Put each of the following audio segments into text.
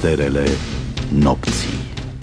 misterele nopții.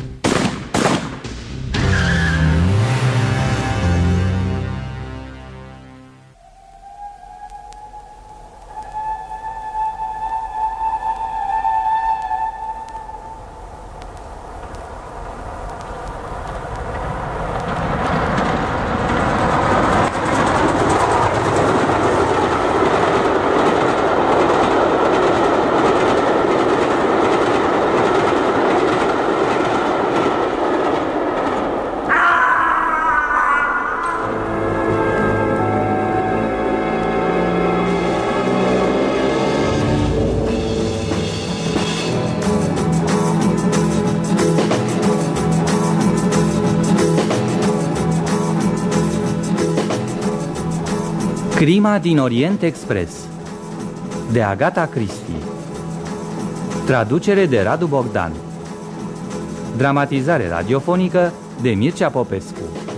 Crima din Orient Express de Agatha Christie. Traducere de Radu Bogdan. Dramatizare radiofonică de Mircea Popescu.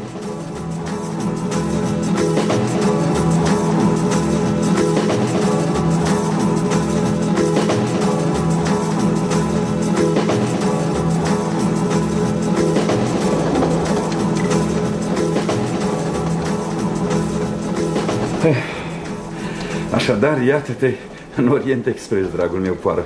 Așadar, iată-te în Orient Express, dragul meu, Poiră.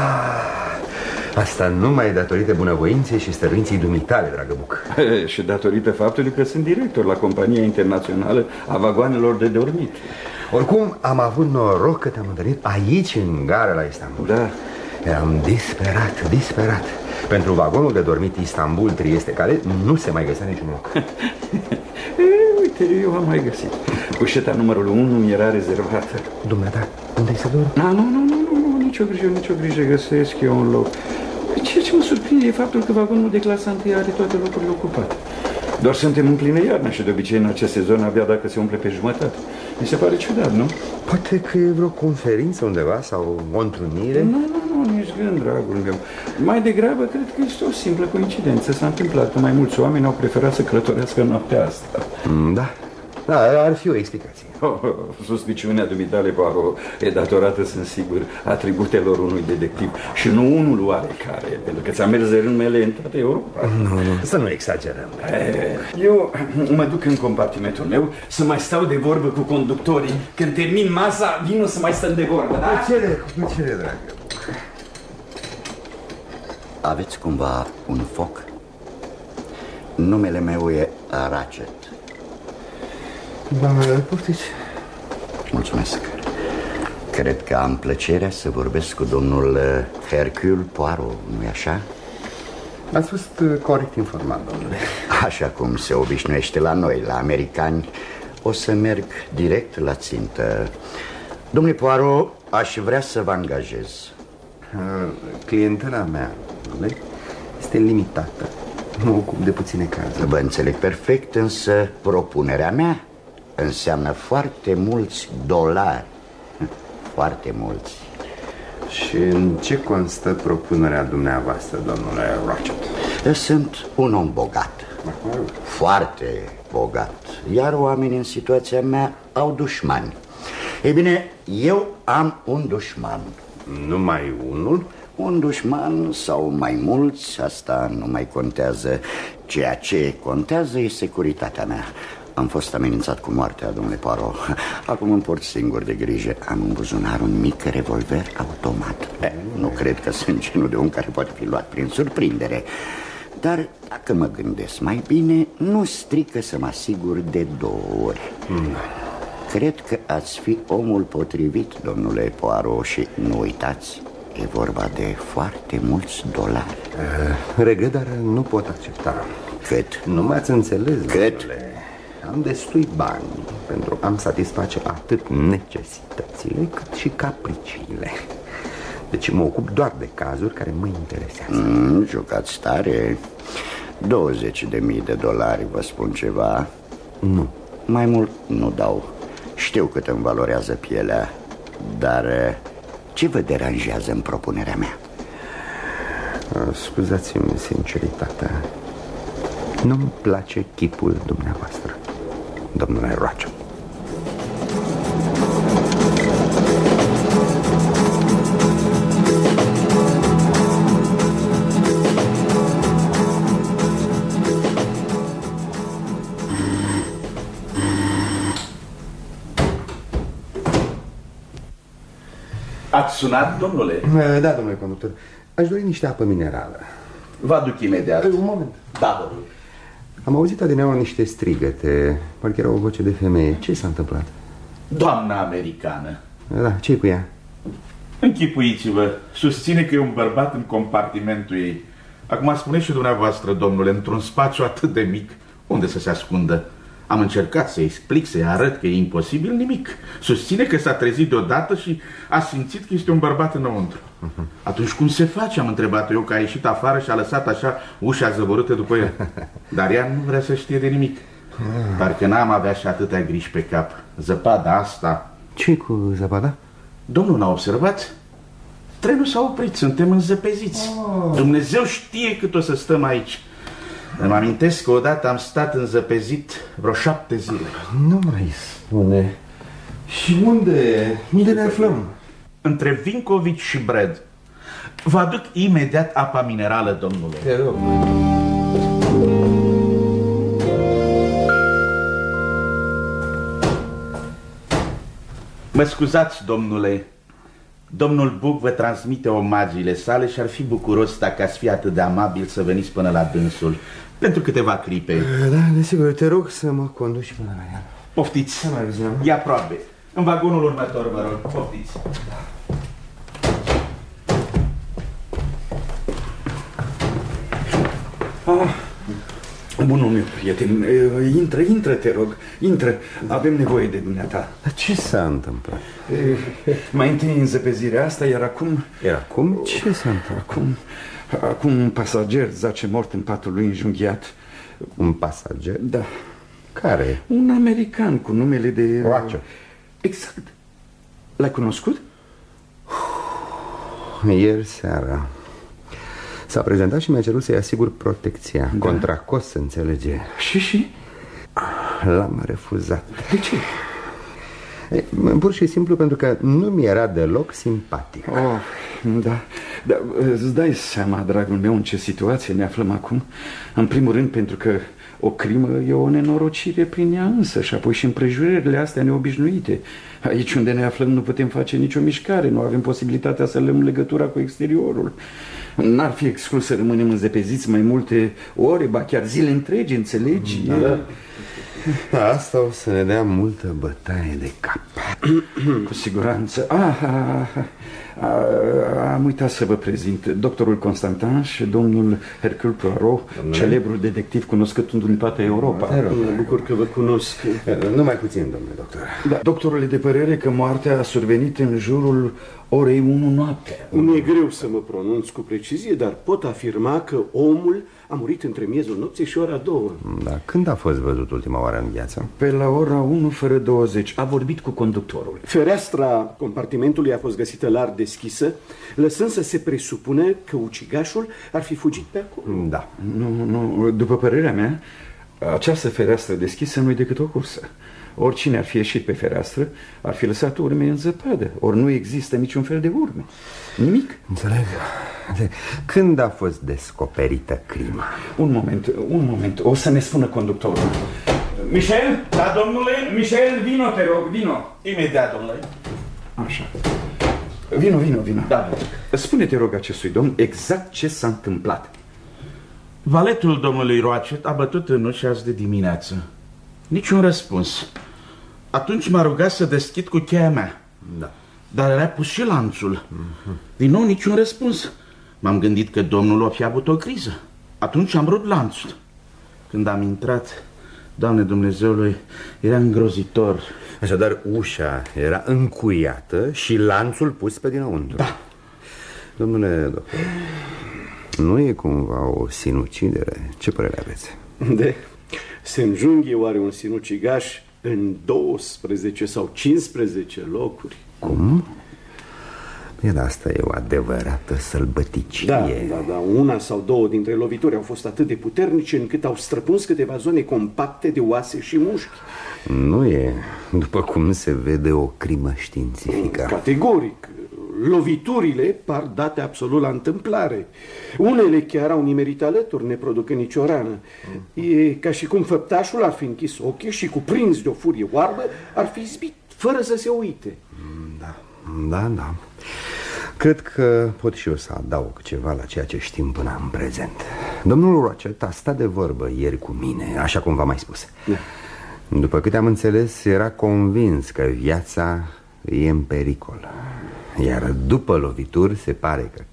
Asta numai datorită bunăvoinței și stăruinței dumitale, dragă Buc. Și datorită faptului că sunt director la compania internațională a vagoanelor de dormit. Oricum, am avut noroc că te-am întâlnit aici, în gara la Istanbul. Da. Eram disperat. Pentru vagonul de dormit Istanbul-Trieste, care nu se mai găsea niciun loc. Uite, eu am mai găsit. Cușeta numărul 1 mi era rezervată. Dumneata, unde-i să dorm? Nu, nicio grijă, găsesc eu un loc. Ceea ce mă surprinde e faptul că vagonul de clasa 1 are toate locurile ocupate. Doar suntem în plină iarnă și de obicei în acest sezon abia dacă se umple pe jumătate. Mi se pare ciudat, nu? Poate că e vreo conferință undeva sau o întrunire? Nu, nici gând, dragul meu. Mai degrabă, cred că este o simplă coincidență. S-a întâmplat că mai mulți oameni au preferat să călătorească noaptea asta. Da, ar fi o explicație. Suspiciunea dumitale, Poirot, e datorată, sunt sigur, atributelor unui detectiv și nu unul oarecare, pentru că ți-a mers de rândmele în toată Europa. Nu, să nu exagerăm. Eu mă duc în compartimentul meu să mai stau de vorbă cu conductorii. Când termin masa, vin să mai stăm de vorbă, da? Cu plăcere, dragă. Aveți cumva un foc? Numele meu e Ratchet. Doamne, poftiți. Mulțumesc. Cred că am plăcerea să vorbesc cu domnul Hercule Poirot, nu-i așa? Ați fost corect informat, domnule. Așa cum se obișnuiește la noi, la americani. O să merg direct la țintă. Domnule Poirot, aș vrea să vă angajez. Clientela mea, domnule, este limitată. Mă ocup de puține cazuri. Vă înțeleg perfect, însă propunerea mea înseamnă foarte mulți dolari. Foarte mulți. Și în ce constă propunerea dumneavoastră, domnule Ratchet? Sunt un om bogat. Foarte bogat. Iar oamenii în situația mea au dușmani. Ei bine, eu am un dușman. Numai unul? Un dușman sau mai mulți, asta nu mai contează. Ceea ce contează e securitatea mea. Am fost amenințat cu moartea, domnule Poirot. Acum îmi port singur de grijă. Am în buzunar un mic revolver automat. Nu cred că sunt genul de om care poate fi luat prin surprindere. Dar dacă mă gândesc mai bine, nu strică să mă asigur de 2 ori. Cred că ați fi omul potrivit, domnule Poirot, și nu uitați, e vorba de foarte mulți dolari. Regret, dar nu pot accepta. Cât? Nu m-ați înțeles, Cât? domnule. Am destui bani pentru a-mi satisface atât necesitățile cât și capriciile. Deci mă ocup doar de cazuri care mă interesează. Jucați tare. 20.000 de dolari, vă spun ceva? Nu. Mai mult nu dau. Știu cât îmi valorează pielea. Dar ce vă deranjează în propunerea mea? Scuzați-mi sinceritatea. Nu-mi place chipul dumneavoastră, domnule Ratchet. Ați sunat, domnule? Da, domnule conductor. Aș dori niște apă minerală. Vă aduc imediat. Un moment. Da, vă rog. Am auzit adineauri niște strigăte. Parcă era o voce de femeie. Ce s-a întâmplat? Doamna americană. Da, ce-i cu ea? Închipuiți-vă, susține că e un bărbat în compartimentul ei. Acum spuneți și dumneavoastră, domnule, într-un spațiu atât de mic, unde să se ascundă? Am încercat să-i explic, să-i arăt că e imposibil, nimic. Susține că s-a trezit deodată și a simțit că este un bărbat înăuntru. Atunci cum se face, am întrebat eu, că a ieșit afară și a lăsat așa ușa zăvorâtă după el. Dar ea nu vrea să știe de nimic. Parcă n-am avea și atâtea griji pe cap. Zăpada asta... Ce cu zăpada? Domnul n-a observat? Trenul s-a oprit, suntem înzăpeziți. Dumnezeu știe cât o să stăm aici. Îmi amintesc că odată am stat înzăpezit vreo 7 zile. Nu mai spune. Și unde ne aflăm? Între Vincovici și Brad. Vă aduc imediat apa minerală, domnule. Te rog. Mă scuzați, domnule. Domnul Buc vă transmite omagiile sale și ar fi bucuros dacă ați fi atât de amabil să veniți până la dânsul. Pentru câteva clipe. Da, desigur, te rog să mă conduci până la ea. Poftiți. E aproape. În vagonul următor, vă rog. Poftiți. Bunul meu prieten, intră, te rog, intră, avem nevoie de dumneata. Dar ce s-a întâmplat? Mai întâi înzăpezirea asta, iar acum... Iar acum? Ce s-a întâmplat? Acum un pasager zace mort în patul lui înjunghiat. Un pasager? Da. Care? Un american cu numele de... Roger. Exact. L-ai cunoscut? Ieri seara s-a prezentat și mi-a cerut să-i asigur protecția. Da. Contra cost, se înțelege. Și? L-am refuzat. De ce? Pur și simplu pentru că nu mi era deloc simpatic. Da. Îți dai seama, dragul meu, în ce situație ne aflăm acum? În primul rând pentru că o crimă e o nenorocire prin ea însă și apoi și împrejurările astea neobișnuite. Aici unde ne aflăm nu putem face nicio mișcare, nu avem posibilitatea să luăm legătura cu exteriorul. N-ar fi exclus să rămânem înzăpeziți mai multe ore, ba chiar zile întregi, înțelegi? Da. Asta o să ne dea multă bătaie de cap. Cu siguranță. Am uitat să vă prezint doctorul Constantin și domnul Hercule Poirot, celebrul detectiv cunoscut în toată Europa. Mă bucur că vă cunosc. Numai puțin, domnule doctor. Da, doctorul e de părere că moartea a survenit în jurul orei 1 noaptea. Mi-e greu să mă pronunț cu precizie, dar pot afirma că omul a murit între miezul nopții și ora 2. Da, când a fost văzut ultima oară în viață? Pe la ora 1 fără 20. A vorbit cu conductorul. Fereastra compartimentului a fost găsită larg deschisă, lăsând să se presupune că ucigașul ar fi fugit pe acolo. Da. Nu, după părerea mea, această fereastră deschisă nu e decât o cursă. Oricine ar fi ieșit pe fereastră ar fi lăsat urme în zăpadă. Ori nu există niciun fel de urme. Nimic. Înțeleg. Când a fost descoperită crima? Un moment. O să ne spună conductorul. Michel? Da, domnule? Michel, vino, te rog, vino. Imediat, domnule. Așa. Vino. Da. Spune, te rog, acestui domn exact ce s-a întâmplat. Valetul domnului Roachet a bătut în ușa azi de dimineață. Niciun răspuns. Atunci m-a rugat să deschid cu cheia mea. Da. Dar era pus și lanțul. Din nou niciun răspuns. M-am gândit că domnul o fi avut o criză. Atunci am rupt lanțul. Când am intrat, Doamne Dumnezeului, era îngrozitor. Așadar, ușa era încuiată și lanțul pus pe dinăuntru. Da. Domnule doctor, nu e cumva o sinucidere? Ce părere aveți? Se înjunghe oare un sinucigaș în 12 sau 15 locuri? Cum? Iar asta e o adevărată sălbăticie. Da, una sau două dintre lovituri au fost atât de puternice încât au străpuns câteva zone compacte de oase și mușchi. Nu e, după cum se vede, o crimă științifică. Categoric. Loviturile par date absolut la întâmplare. Unele chiar au nimerit alături, neproducând nicio rană. E ca și cum făptașul ar fi închis ochii și, cuprins de o furie oarbă, ar fi izbit, fără să se uite. Da. Cred că pot și eu să adaug ceva la ceea ce știm până în prezent. Domnul Rochet a stat de vorbă ieri cu mine, așa cum v-am mai spus. După câte am înțeles, era convins că viața e în pericol. Iar după lovituri se pare că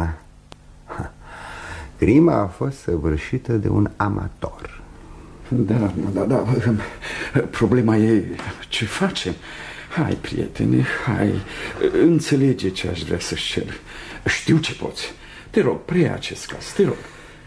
crima a fost săvârșită de un amator. Da. Problema e ce facem. Hai, prietene, hai. Înțelege ce aș vrea să-și cer. Știu ce poți. Te rog, preia acest caz, te rog.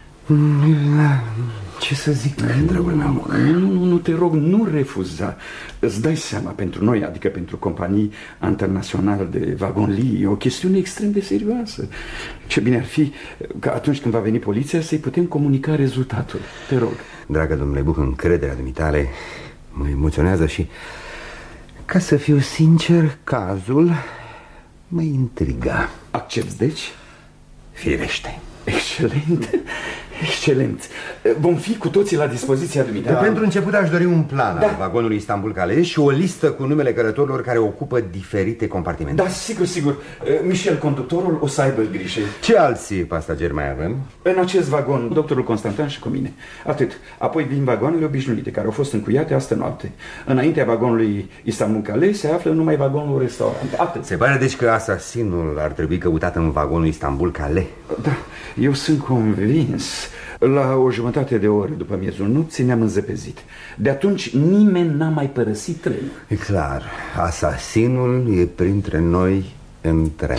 Ce să zic, dragul meu? Nu, te rog, nu refuza. Îți dai seama, pentru noi, adică pentru companii internaționale de vagonlii, e o chestiune extrem de serioasă. Ce bine ar fi ca atunci când va veni poliția să-i putem comunica rezultatul. Te rog. Dragă domnule Buch, încrederea dumitale mă emoționează și, ca să fiu sincer, cazul mă intriga. Accepți, deci? Firește. Excelent. Vom fi cu toții la dispoziția dumitale. Pentru început aș dori un plan al vagonului Istanbul-Calais și o listă cu numele călătorilor care ocupă diferite compartimente. Da, sigur. Michel, conductorul, o să aibă grijă. Ce alții pasageri mai avem? În acest vagon, doctorul Constantin și cu mine. Atât. Apoi vin vagoanele obișnuite, care au fost încuiate astă noapte. Înaintea vagonului Istanbul-Calais se află numai vagonul restaurant. Atât. Se pare deci că asasinul ar trebui căutat în vagonul Istanbul-Calais. Da, eu sunt convins. La o jumătate de oră după miezul nopții ne-am înzăpezit. De atunci nimeni n-a mai părăsit trenul. E clar, asasinul e printre noi în tren.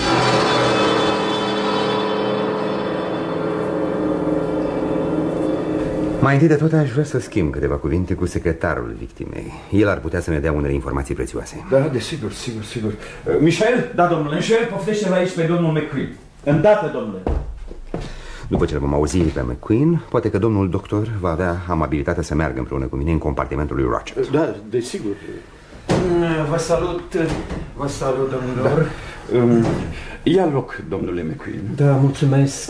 Mai întâi de tot aș vrea să schimb câteva cuvinte cu secretarul victimei. El ar putea să ne dea unele informații prețioase. Da, desigur, sigur. Michel? Da, domnule. Michel, poftește-l aici pe domnul McQueen. Îndată, domnule. După ce îl vom auzi pe McQueen, poate că domnul doctor va avea amabilitatea să meargă împreună cu mine în compartimentul lui Rochet. Da, desigur. Vă salut, domnilor. Da. Ia loc, domnule McQueen. Da, mulțumesc.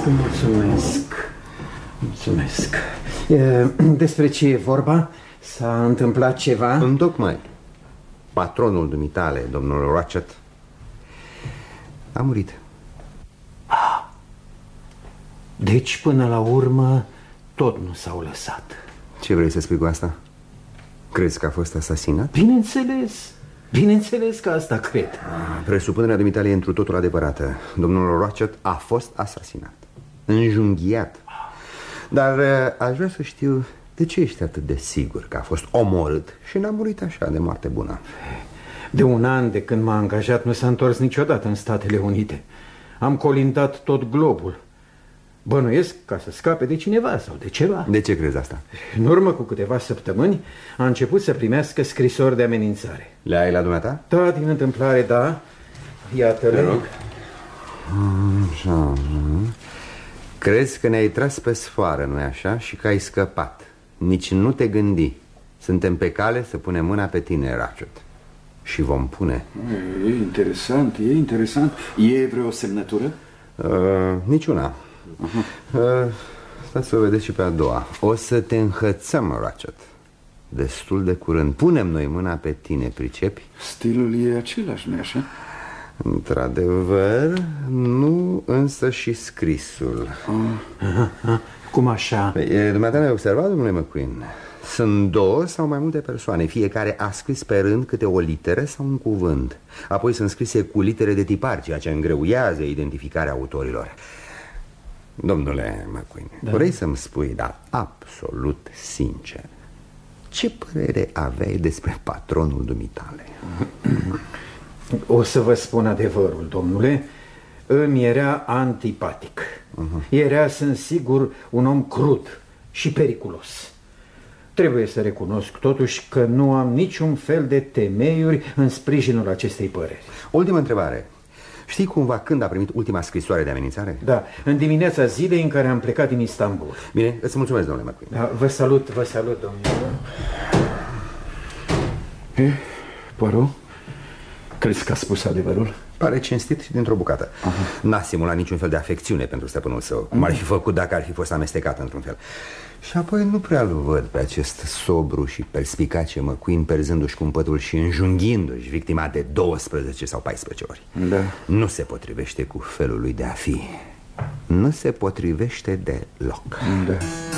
Despre ce e vorba? S-a întâmplat ceva? Întocmai. Patronul dumitale, domnul Rochet, a murit. Deci, până la urmă, tot nu s-au lăsat. Ce vrei să spui cu asta? Crezi că a fost asasinat? Bineînțeles că asta cred. Presupunerea dumitale e întru totul adevărată. Domnul Rochet a fost asasinat, înjunghiat. Dar aș vrea să știu de ce ești atât de sigur că a fost omorât și n-a murit așa de moarte bună. De un an de când m-a angajat nu s-a întors niciodată în Statele Unite. Am colindat tot globul. Bănuiesc ca să scape de cineva sau de ceva. De ce crezi asta? În urmă cu câteva săptămâni a început să primească scrisori de amenințare. Le ai la dumneata? Da, din întâmplare, da. Iată-le. Te rog. Așa. Crezi că ne-ai tras pe sfoară, nu-i așa? Și că ai scăpat. Nici nu te gândi. Suntem pe cale să punem mâna pe tine, Rochet. Și vom pune. E interesant. E vreo semnătură? Niciuna. Stați să o vedeți și pe a doua. O să te înhățăm, Rochet. Destul de curând. Punem noi mâna pe tine, pricepi? Stilul e același, nu-i așa? Într-adevăr, nu însă și scrisul. Cum așa? Dumneata ne-ai observat, domnule McQueen? Sunt două sau mai multe persoane. Fiecare a scris pe rând câte o literă sau un cuvânt. Apoi sunt scrise cu litere de tipar, ceea ce îngreuiază identificarea autorilor. Domnule McQueen, vrei să-mi spui, dar absolut sincer, ce părere aveai despre patronul dumitale? O să vă spun adevărul, domnule. Îmi era antipatic. Era, sunt sigur, un om crud și periculos. Trebuie să recunosc totuși că nu am niciun fel de temeiuri în sprijinul acestei păreri. Ultima întrebare. Știi cumva când a primit ultima scrisoare de amenințare? Da, în dimineața zilei în care am plecat din Istanbul. Bine, îți mulțumesc, domnule McQueen. Da, vă salut, domnule. Poirot, crezi că a spus adevărul? Pare cinstit și dintr-o bucată. N-a simulat niciun fel de afecțiune pentru stăpânul său, cum ar fi făcut dacă ar fi fost amestecat într-un fel. Și apoi nu prea-l văd pe acest sobru și perspicace McQueen perzându-și cumpătul și înjunghindu-și victima de 12 sau 14 ori. Da. Nu se potrivește cu felul lui de a fi. Nu se potrivește deloc. Da.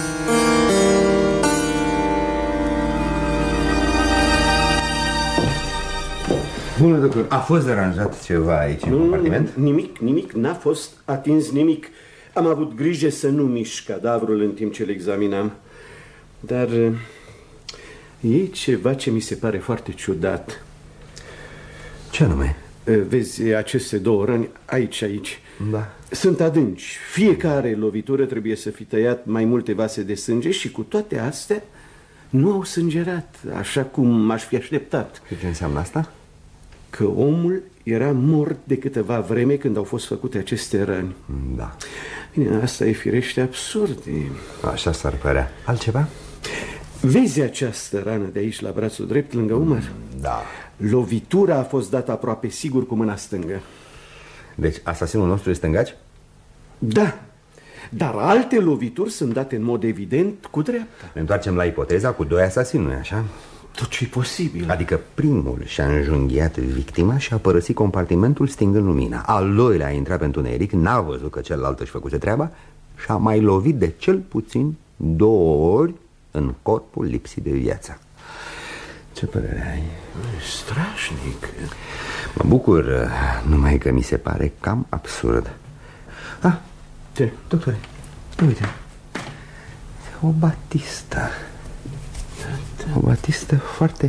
Bună, doctor, a fost aranjat ceva aici în compartiment? Nimic, n-a fost atins nimic. Am avut grijă să nu mișc cadavrul în timp ce îl examinam. Dar e ceva ce mi se pare foarte ciudat. Ce anume? Vezi, aceste două răni, aici. Da. Sunt adânci. Fiecare lovitură trebuie să fi tăiat mai multe vase de sânge și cu toate astea nu au sângerat, așa cum aș fi așteptat. Ce înseamnă asta? Că omul era mort de câteva vreme când au fost făcute aceste răni. Da. Bine, asta e firește absurd. Așa s-ar părea. Altceva? Vezi această rană de aici la brațul drept, lângă umăr? Da. Lovitura a fost dată aproape sigur cu mâna stângă. Deci asasinul nostru este stângaci? Da, dar alte lovituri sunt date în mod evident cu dreapta. Ne întoarcem la ipoteza cu 2 asasini, nu-i așa? Tot ce e posibil. Adică primul și-a înjunghiat victima și a părăsit compartimentul stingând lumina. Al doilea a intrat pe întuneric, n-a văzut că celălalt își făcuse treaba și a mai lovit de cel puțin 2 ori în corpul lipsit de viață. Ce părere ai? Strașnic. Mă bucur, numai că mi se pare cam absurd. Ah, ce? Doctore, uite, o batistă. O batistă foarte...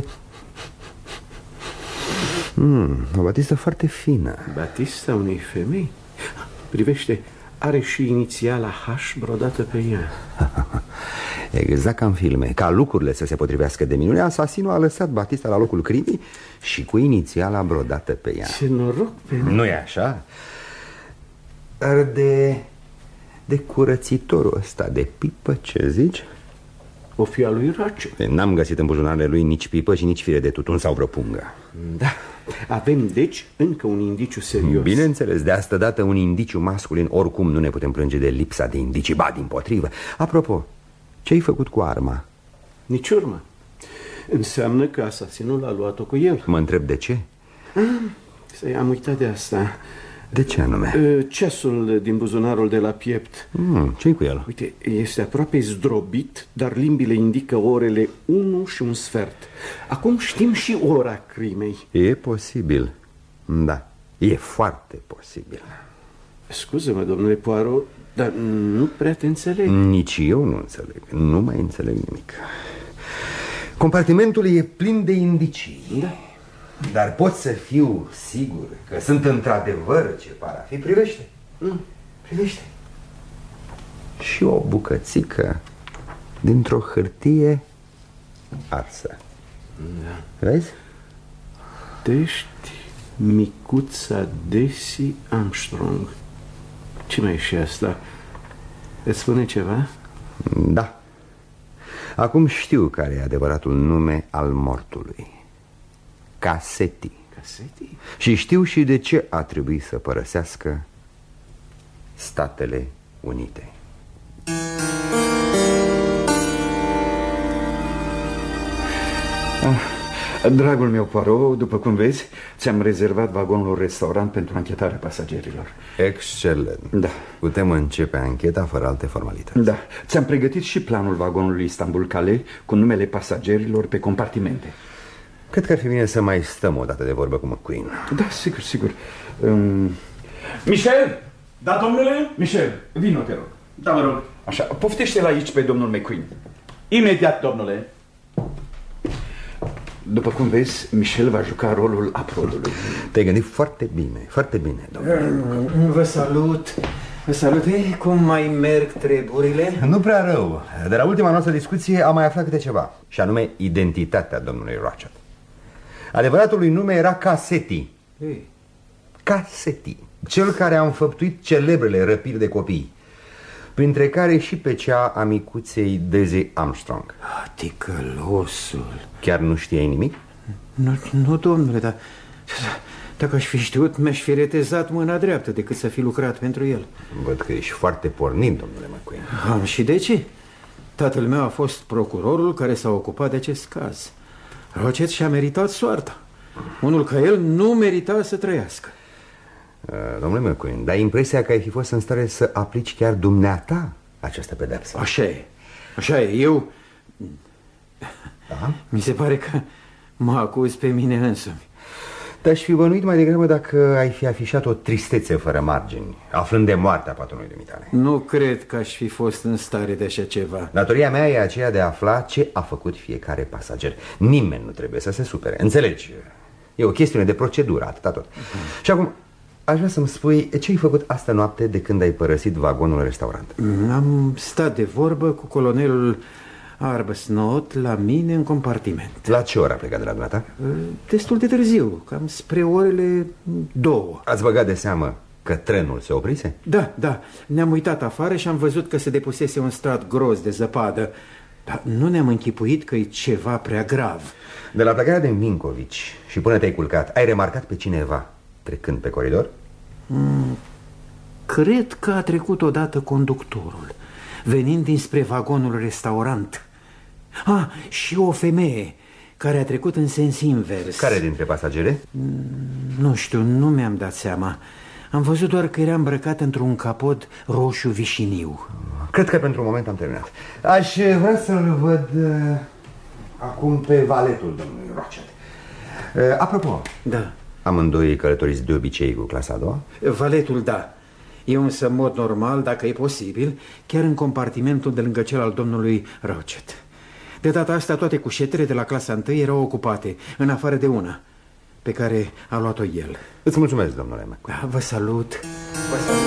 o batistă foarte fină. Batista unei femei? Privește, are și inițiala H brodată pe ea. Exact ca în filme. Ca lucrurile să se potrivească de minune, asasinul a lăsat batista la locul crimei și cu inițiala brodată pe ea. Ce noroc pe ea. Nu e așa? Dar de curățitorul ăsta de pipă, ce zici? O fi a lui Ratchet. N-am găsit în buzunarele lui nici pipă și nici fire de tutun sau vreo pungă. Da, avem deci încă un indiciu serios. Bineînțeles, de asta dată un indiciu masculin. Oricum nu ne putem plânge de lipsa de indicii, ba dimpotrivă. Apropo, ce-ai făcut cu arma? Nici urmă. Înseamnă că asasinul a luat-o cu el. Mă întreb de ce? Am uitat de asta. De ce anume? Ceasul din buzunarul de la piept. Ce-i cu el? Uite, este aproape zdrobit, dar limbile indică orele 1 și un sfert. Acum știm și ora crimei. E posibil. Da, e foarte posibil. Scuză-mă, domnule Poirot, dar nu prea te înțeleg. Nici eu nu înțeleg. Nu mai înțeleg nimic. Compartimentul e plin de indicii. Da. Dar pot să fiu sigur că sunt într-adevăr ce par a fi. Privește. Privește. Și o bucățică dintr-o hârtie arsă. Da. Vezi? Tești micuța Desi Armstrong. Ce mai e și asta? Îți spune ceva? Da. Acum știu care e adevăratul nume al mortului. Cassetti. Cassetti? Și știu și de ce a trebuit să părăsească Statele Unite. Dragul meu Poirot, după cum vezi, ți-am rezervat vagonul restaurant pentru anchetarea pasagerilor. Excelent. Da. Putem începe ancheta fără alte formalități. Da, ți-am pregătit și planul vagonului Istanbul-Calais cu numele pasagerilor pe compartimente. Cred că ar fi bine să mai stăm o dată de vorbă cu McQueen. Da, sigur. Michel! Da, domnule? Michel, vino, te rog. Da, mă rog. Așa, poftește-l aici pe domnul McQueen. Imediat, domnule. După cum vezi, Michel va juca rolul aprodului. Te-ai gândit foarte bine, domnule. Vă salut. Vă salut. Cum mai merg treburile? Nu prea rău. De la ultima noastră discuție am mai aflat câte ceva. Și anume identitatea domnului Ratchet. Adevăratul lui nume era Cassetti. Cassetti. Cel care a înfăptuit celebrele răpiri de copii, printre care și pe cea a micuței Daisy Armstrong. Ticălosul. Chiar nu știai nimic? Nu, domnule, dar Dacă aș fi știut, mi-aș fi retezat mâna dreaptă decât să fi lucrat pentru el. Văd că ești foarte pornit, domnule McQueen. Am și de ce? Tatăl meu a fost procurorul care s-a ocupat de acest caz. Rochet și-a meritat soarta. Unul ca el nu merita să trăiască. Domnule McQueen, dai impresia că ai fi fost în stare să aplici chiar dumneata această pedeapsă. Așa e. Așa e. Eu... Da? Mi se pare că mă acuz pe mine însumi. Te-aș fi bănuit mai degrabă dacă ai fi afișat o tristețe fără margini, aflând de moartea patronului dumitale. Nu cred că aș fi fost în stare de așa ceva. Datoria mea e aceea de a afla ce a făcut fiecare pasager. Nimeni nu trebuie să se supere, înțelegi? E o chestiune de procedură, atâta tot. Și acum, aș vrea să-mi spui ce ai făcut astă noapte de când ai părăsit vagonul restaurant. Am stat de vorbă cu colonelul Arbuthnot la mine în compartiment. La ce oră a plecat de la dumneata? Destul de târziu, cam spre orele 2. Ați băgat de seamă că trenul se oprise? Da, ne-am uitat afară și am văzut că se depusese un strat gros de zăpadă. Dar nu ne-am închipuit că e ceva prea grav. De la plecarea din Vincovici și până te-ai culcat, ai remarcat pe cineva trecând pe coridor? Cred că a trecut odată conductorul, venind dinspre vagonul restaurant. Și o femeie care a trecut în sens invers. Care dintre pasagere? Nu știu, nu mi-am dat seama. Am văzut doar că era îmbrăcat într-un capot roșu vișiniu. Cred că pentru un moment am terminat. Aș vrea să-l văd acum pe valetul domnului Rochet. Apropo, da. Amândoi călătoriți de obicei cu clasa a doua? Valetul, da. Eu însă, în mod normal, dacă e posibil, chiar în compartimentul de lângă cel al domnului Rochet. De data asta, toate cușetele de la clasa 1 erau ocupate, în afară de una, pe care a luat-o el. Îți mulțumesc, domnule McQueen. Vă salut. Vă salut.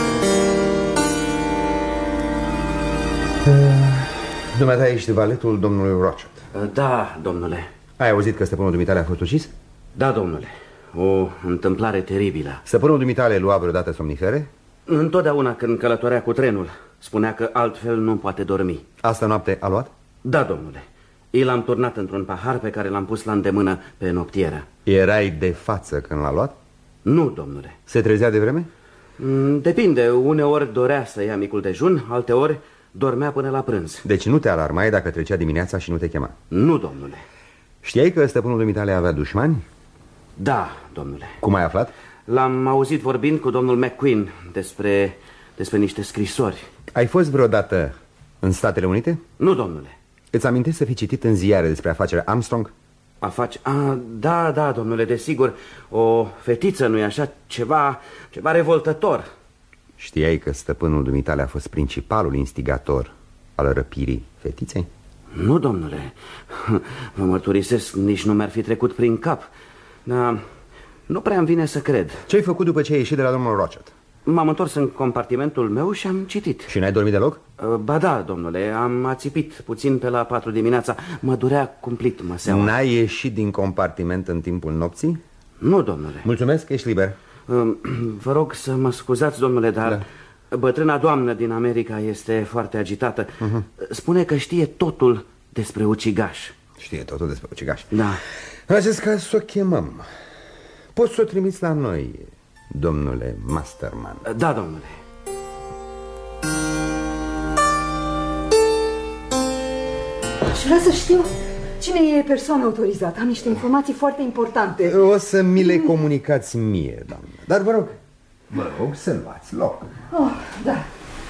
Dumneata ești valetul domnului Rochet? Da, domnule. Ai auzit că stăpânul dumitale a fost ucis? Da, domnule. O întâmplare teribilă. Stăpânul dumitale lua vreodată somnifere? Întotdeauna când călătorea cu trenul. Spunea că altfel nu poate dormi. Asta noapte a luat? Da, domnule. I l-am turnat într-un pahar pe care l-am pus la îndemână pe noptieră. Erai de față când l-a luat? Nu, domnule. Se trezea de vreme? Depinde. Uneori dorea să ia micul dejun, alteori dormea până la prânz. Deci nu te alarmai dacă trecea dimineața și nu te chema? Nu, domnule. Știai că stăpânul dumitale avea dușmani? Da, domnule. Cum ai aflat? L-am auzit vorbind cu domnul McQueen despre niște scrisori. Ai fost vreodată în Statele Unite? Nu, domnule. Îți amintești să fi citit în ziare despre afacerea Armstrong? Da, domnule, desigur. O fetiță, nu-i așa? Ceva revoltător. Știai că stăpânul dumitale a fost principalul instigator al răpirii fetiței? Nu, domnule. Vă mărturisesc, nici nu mi-ar fi trecut prin cap. Dar nu prea îmi vine să cred. Ce-ai făcut după ce ai ieșit de la domnul Rochet? M-am întors în compartimentul meu și am citit. Și n-ai dormit deloc? Ba da, domnule, am ațipit puțin pe la 4 dimineața. Mă durea cumplit măseaua. N-ai ieșit din compartiment în timpul nopții? Nu, domnule. Mulțumesc, ești liber. Vă rog să mă scuzați, domnule, dar bătrâna doamnă din America este foarte agitată. Spune că știe totul despre ucigaș. Știe totul despre ucigaș? Da. În acest caz să o chemăm. Poți să o trimiți la noi, domnule Masterman. Da, domnule. Aș vrea să știu cine e persoana autorizată. Am niște informații foarte importante. O să mi le comunicați mie, doamnă. Dar vă rog să luați loc. Da.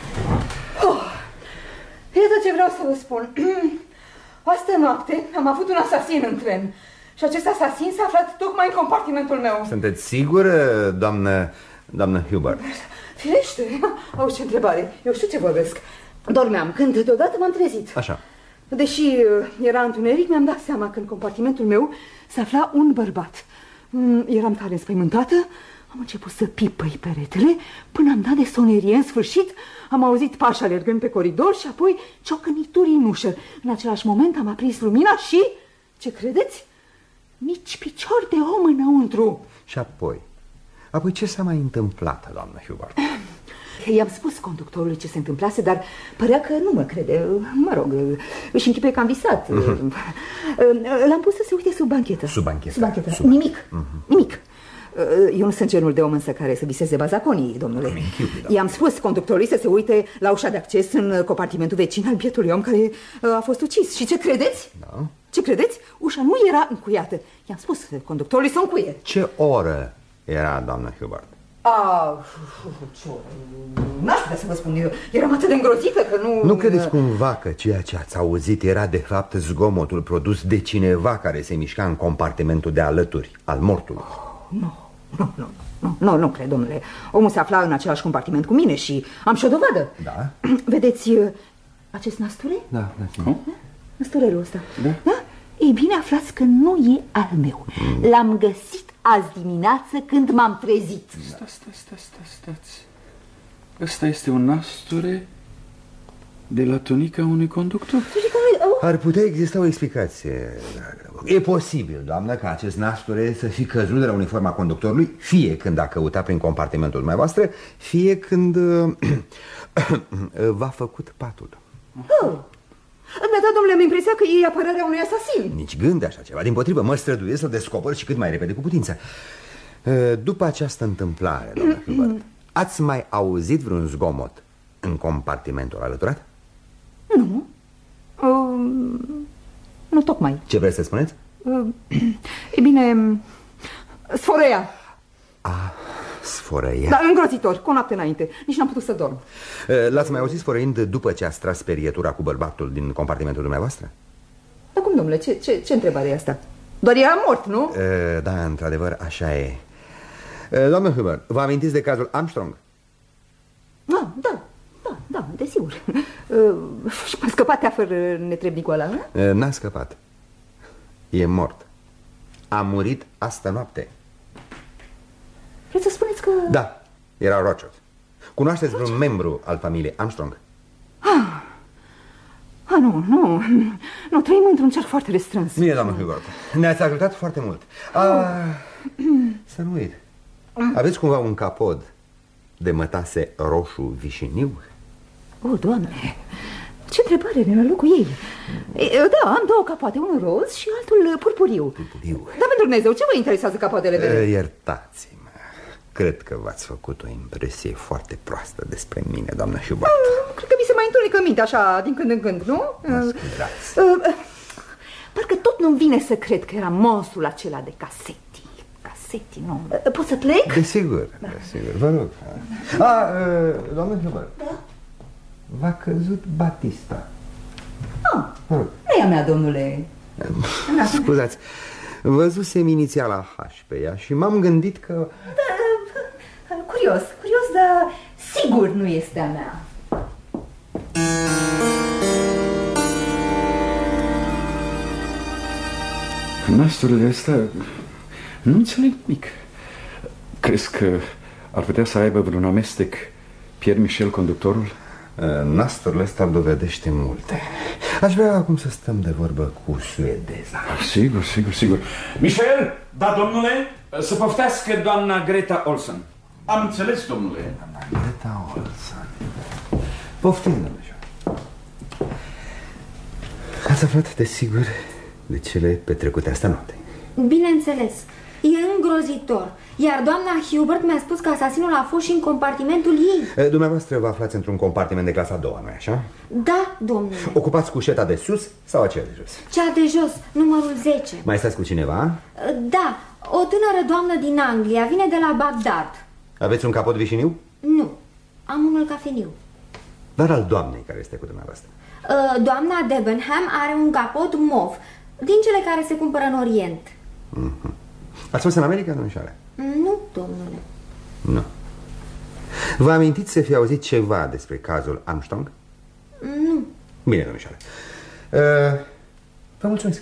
Iată ce vreau să vă spun. Astă noapte am avut un asasin în tren. Și acest asasin s-a aflat tocmai în compartimentul meu. Sunteți sigură, doamnă Hubert? Firește. Auzi, ce întrebare. Eu știu ce vorbesc. Dormeam când deodată m-am trezit. Așa. Deși era întuneric, mi-am dat seama că în compartimentul meu se afla un bărbat. Eram tare înspăimântată. Am început să pipăi peretele până am dat de sonerie. În sfârșit am auzit pași alergând pe coridor și apoi ciocănituri în ușă. În același moment am aprins lumina și, ce credeți? Nici picior de om înăuntru. Și apoi ce s-a mai întâmplat, doamnă Hubert? I-am spus conductorului ce se întâmplase, dar părea că nu mă crede. Mă rog, își închipuie că am visat. L-am pus să se uite sub banchetă. Sub banchetă. Nimic. Eu nu sunt genul de om însă care să viseze bazaconii, domnule. I-am spus conductorului să se uite la ușa de acces în compartimentul vecin al bietului om care a fost ucis. Și ce credeți? Da? Ce credeți? Ușa nu era încuiată. I-am spus conductorului să încuie. Ce oră era, doamnă Hubert? Ce oră? N-aș putea să vă spun eu. Eram atât de îngrozită că nu... Nu credeți cumva că ceea ce ați auzit era de fapt zgomotul produs de cineva care se mișca în compartimentul de alături al mortului? Nu cred, domnule. Omul se afla în același compartiment cu mine și am și o dovadă. Da? Vedeți acest nasture? Da. Nasturelul ăsta. Da? Ei bine, aflați că nu e al meu. L-am găsit azi dimineață când m-am trezit. Stați. Ăsta este un nasture de la tunica unui conductor. Ar putea exista o explicație, dragă. E posibil, doamnă, ca acest nasture să fi căzut de la uniforma conductorului, fie când a căutat prin compartimentul dumneavoastră, fie când v-a făcut patul. Mi-a dat, domnule, am impresia că e apărarea unui asasin. Nici gând de așa ceva. Dimpotrivă, mă străduiesc să-l descoper și cât mai repede cu putință. După această întâmplare, doamnă Hubert, ați mai auzit vreun zgomot în compartimentul alăturat? Nu. Nu tocmai. Ce vreți să spuneți? E bine, sfărăia. Sfărăia? Da, îngrozitor, cu o noapte înainte. Nici n-am putut să dorm. L-ați mai auzit sfărăind după ce ați tras sperietura cu bărbatul din compartimentul dumneavoastră? Dar cum, domnule, ce întrebare e asta? Doar era mort, nu? Da, într-adevăr, așa e. Doamnă Hubert, vă amintiți de cazul Armstrong? Da, desigur. Și m-a scăpat teafăr netrebnicul ăla, nu? N-a scăpat. E mort. A murit astă noapte. Vreți să spuneți că... Da, era Rochford. Cunoașteți vreun membru al familiei Armstrong? Nu, trăim într-un cerc foarte restrâns. Bine, doamnă Hubert, ne-ați ajutat foarte mult. Să nu uit. Aveți cumva un capod de mătase roșu vișiniu? Doamne, ce întrebare, mi-a luat cu ei. Da, am două capoate, unul roz și altul purpuriu. Dar pentru Dumnezeu, ce vă interesează capoatele mele? Iertați-mă. Cred că v-ați făcut o impresie foarte proastă despre mine, doamnă Hubert. Cred că mi se mai întunecă mintea așa, din când în când, nu? Mă scuzați. Parcă tot nu-mi vine să cred că era monstrul acela de Cassetti, nu? Pot să plec? Desigur, vă rog. Doamnă Hubert. Da? V-a căzut Batista. Nu e a mea, domnule. Scuzați, văzusem inițiala H pe ea și m-am gândit că... Curios, dar sigur nu este a mea. Nasturile astea, nu înțeleg nimic. Crezi că ar putea să aibă vreun amestec Pierre Michel, conductorul? Nasturile astea dovedește multe. Aș vrea acum să stăm de vorbă cu suedeza. Sigur. Michel, da, domnule, să poftească doamna Greta Olsen. Am înțeles, domnule. Doamna Greta Olsen. Poftim, domnule. Ați aflat, desigur, de cele petrecute astă noapte. Bineînțeles. E îngrozitor. Iar doamna Hubert mi-a spus că asasinul a fost și în compartimentul ei. Dumneavoastră vă aflați într-un compartiment de clasa a doua, nu-i așa? Da, domnule. Ocupați cușeta de sus sau aceea de jos? Cea de jos, numărul 10. Mai stați cu cineva? Da, o tânără doamnă din Anglia, vine de la Bagdad. Aveți un capot vișiniu? Nu, am unul cafeniu. Dar al doamnei care este cu dumneavoastră? Doamna Debenham are un capot mov, din cele care se cumpără în Orient. Ați fost în America, domnișoare? Nu, domnule. Nu. Vă amintiți să fi auzit ceva despre cazul Armstrong? Nu. Bine, domnișoare. Vă mulțumesc.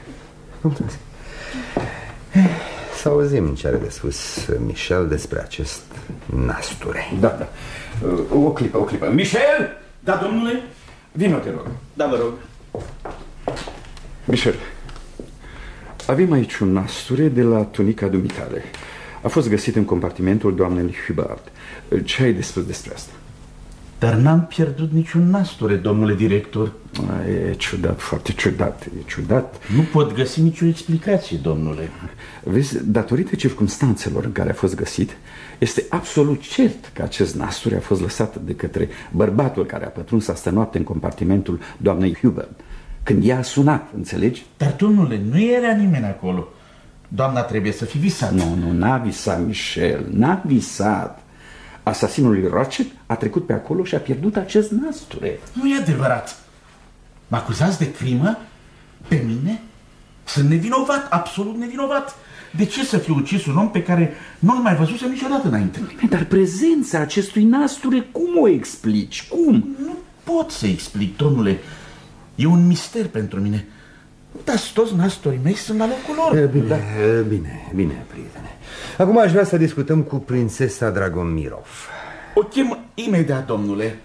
Să auzim ce are de spus Michel despre acest nasture. Da. O clipă. Michel! Da, domnule? Vino, te rog. Da, vă rog. Michel, avem aici un nasture de la tunica dumitale. A fost găsit în compartimentul doamnei Hubert. Ce ai de spus despre asta? Dar n-am pierdut niciun nasture, domnule director. E ciudat, foarte ciudat, e ciudat. Nu pot găsi nicio explicație, domnule. Vezi, datorită circumstanțelor în care a fost găsit, este absolut cert că acest nasture a fost lăsat de către bărbatul care a pătruns astă noapte în compartimentul doamnei Hubert. Când ea a sunat, înțelegi? Dar, domnule, nu era nimeni acolo. Doamna trebuie să fi visat. Nu, n-a visat, Michel, n-a visat. Asasinul lui Rochet a trecut pe acolo și a pierdut acest nasture. Nu e adevărat. Mă acuzați de crimă? Pe mine? Sunt nevinovat, absolut nevinovat. De ce să fiu ucis un om pe care nu-l mai văzusem niciodată înainte? Dar prezența acestui nasture, cum o explici? Cum? Nu pot să explic, domnule. E un mister pentru mine. Dar toți nasturii mei sunt la locul lor. Bine, prietene. Acum aș vrea să discutăm cu prințesa Dragomirov. O chem imediat, domnule.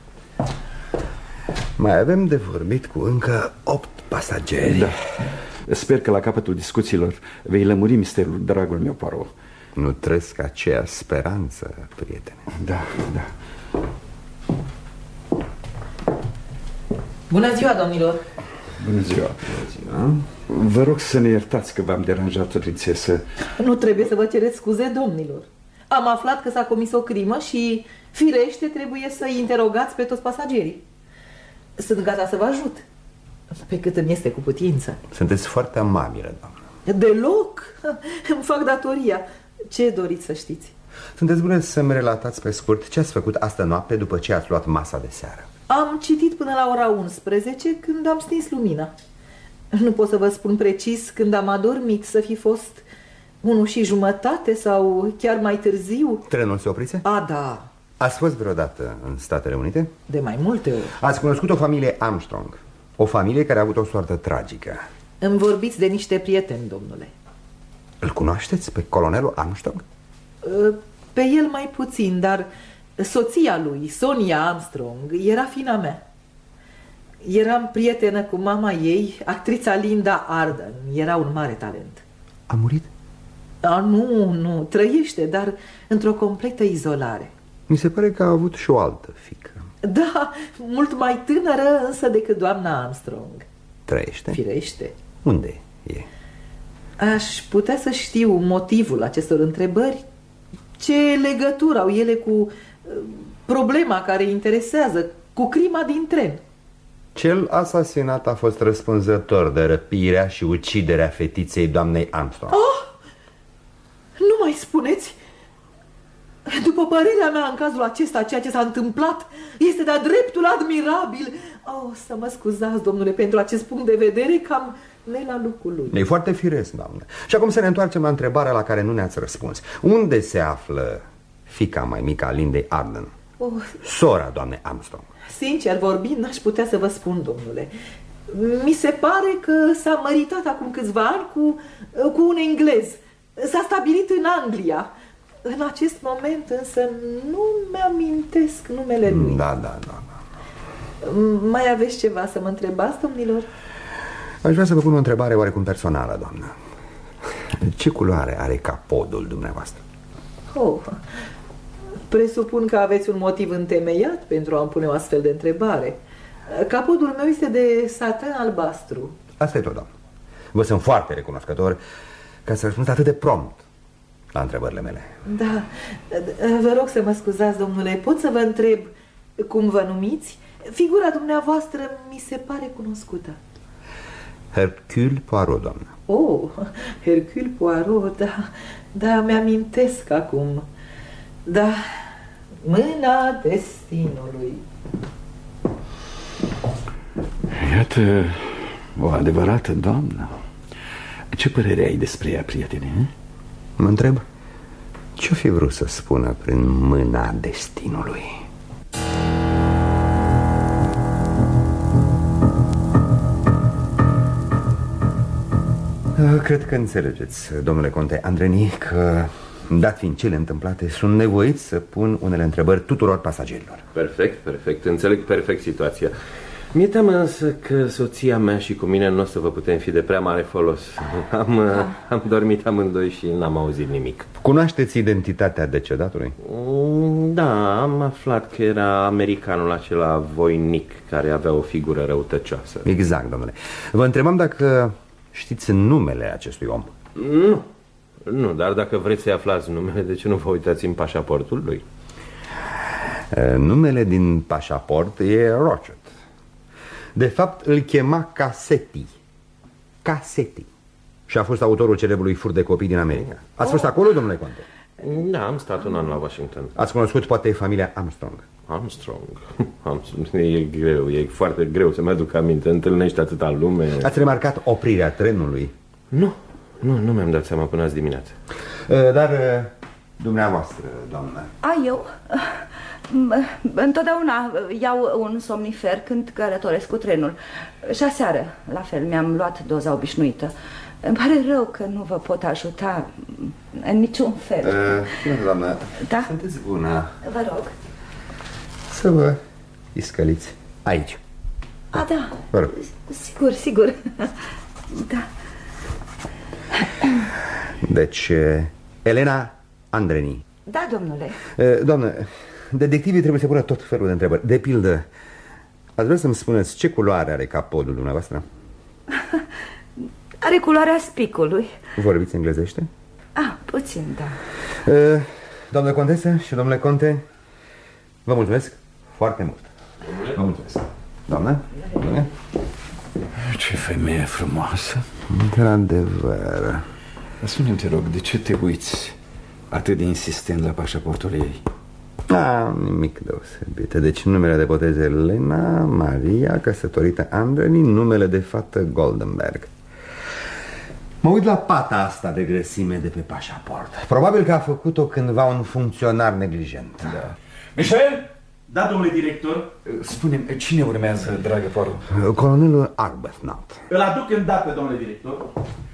Mai avem de vorbit cu încă 8 pasageri. Da. Sper că la capătul discuțiilor vei lămuri misterul, dragul meu Poirot. Nu trăiesc aceea speranță, prietene. Da. Bună ziua, domnilor! Bună ziua! Vă rog să ne iertați că v-am deranjat, prințesă. Nu trebuie să vă cereți scuze, domnilor. Am aflat că s-a comis o crimă și, firește, trebuie să-i interogați pe toți pasagerii. Sunt gata să vă ajut, pe cât îmi este cu putință. Sunteți foarte amabilă, doamnă. Deloc! Îmi fac datoria. Ce doriți să știți? Sunteți bună să-mi relatați pe scurt ce ați făcut astă noapte după ce ați luat masa de seară. Am citit până la ora 11 când am stins lumina. Nu pot să vă spun precis când am adormit, să fi fost 1:30 sau chiar mai târziu. Trenul se oprise? A, da. Ați fost vreodată în Statele Unite? De mai multe ori. Ați cunoscut o familie Armstrong, o familie care a avut o soartă tragică. Îmi vorbiți de niște prieteni, domnule. Îl cunoașteți pe colonelul Armstrong? Pe el mai puțin, dar soția lui, Sonia Armstrong, era fina mea. Eram prietenă cu mama ei, actrița Linda Arden. Era un mare talent. A murit? Nu, trăiește, dar într-o completă izolare. Mi se pare că a avut și o altă fiică. Da, mult mai tânără însă decât doamna Armstrong. Trăiește? Firește. Unde e? Aș putea să știu motivul acestor întrebări. Ce legătură au ele cu problema care interesează, cu crima din tren? Cel asasinat a fost răspunzător de răpirea și uciderea fetiței doamnei Armstrong. Nu mai spuneți? După părerea mea, în cazul acesta, ceea ce s-a întâmplat este de-a dreptul admirabil. Să mă scuzați, domnule, pentru acest punct de vedere cam ne la lucrul lui. E foarte firesc, doamnă. Și acum să ne întoarcem la întrebarea la care nu ne-ați răspuns. Unde se află fiica mai mică a Lindei Arden? Sora doamnei Armstrong. Sincer vorbind, n-aș putea să vă spun, domnule. Mi se pare că s-a măritat acum câțiva ani cu un englez. S-a stabilit în Anglia. În acest moment însă nu mi-amintesc numele lui. Da. Mai aveți ceva să mă întrebați, domnilor? Aș vrea să vă pun o întrebare oarecum personală, doamnă. Ce culoare are capodul dumneavoastră? Presupun că aveți un motiv întemeiat pentru a-mi pune o astfel de întrebare. Capodul meu este de satin albastru. Asta e tot, doamnă. Vă sunt foarte recunoscător ca să răspundeți atât de prompt la întrebările mele. Da, vă rog să mă scuzați, domnule. Pot să vă întreb cum vă numiți? Figura dumneavoastră mi se pare cunoscută. Hercule Poirot, doamnă. Hercule Poirot, da, mi-amintesc acum. Da, mâna destinului. Iată o adevărată doamnă. Ce părere ai despre ea, prietene? Mă întreb ce-o fi vrut să spună prin mâna destinului. Cred că înțelegeți, domnule conte Andreni, că, dat fiind cele întâmplate, sunt nevoit să pun unele întrebări tuturor pasagerilor. Perfect, înțeleg perfect situația. Mi-e teamă însă că soția mea și cu mine nu o să vă putem fi de prea mare folos. Am dormit amândoi și n-am auzit nimic. Cunoașteți identitatea decedatului? Da, am aflat că era americanul acela voinic, care avea o figură răutăcioasă. Exact, domnule. Vă întrebam dacă știți numele acestui om. Nu, dar dacă vreți să-i aflați numele, de ce nu vă uitați în pașaportul lui? Numele din pașaport e Rochett. De fapt, îl chema Cassetti. Și a fost autorul celebrului fur de copii din America. Ați fost acolo, domnule Conte? Da, am stat un an la Washington. Ați cunoscut poate familia Armstrong? E greu, e foarte greu să-mi aduc aminte. Întâlnești atâta lume. Ați remarcat oprirea trenului? Nu mi-am dat seama până azi dimineață. Dar dumneavoastră, doamnă? Eu? Întotdeauna iau un somnifer când călătoresc cu trenul. Și aseară, la fel, mi-am luat doza obișnuită. Îmi pare rău că nu vă pot ajuta în niciun fel. Doamnă, da? sunteți bună. Vă rog. Să vă iscăliți aici. Da, vă rog. Sigur. Da. Deci, Elena Andreni. Da, domnule. Doamnă, detectivii trebuie să pună tot felul de întrebări. De pildă, ați vrea să-mi spuneți ce culoare are capodul dumneavoastră? Are culoarea spicului. Vorbiți englezește? Puțin, da. Doamnă contesă și domnule conte, vă mulțumesc foarte mult. Vă mulțumesc. Doamnă? Ce femeie frumoasă. Într-adevăr. Spune-mi, te rog, de ce te uiți atât de insistent la pașaportul ei? Nimic deosebit. Deci numele de botez Elena Maria, căsătorită Andreni, numele de fată Goldenberg. Mă uit la pata asta de grăsime de pe pașaport. Probabil că a făcut-o cândva un funcționar neglijent. Da. Michel? Da, domnule director. Spune-mi, cine urmează, dragă Poirot? Colonelul Arbuthnot. Îl aduc îndată, domnule director.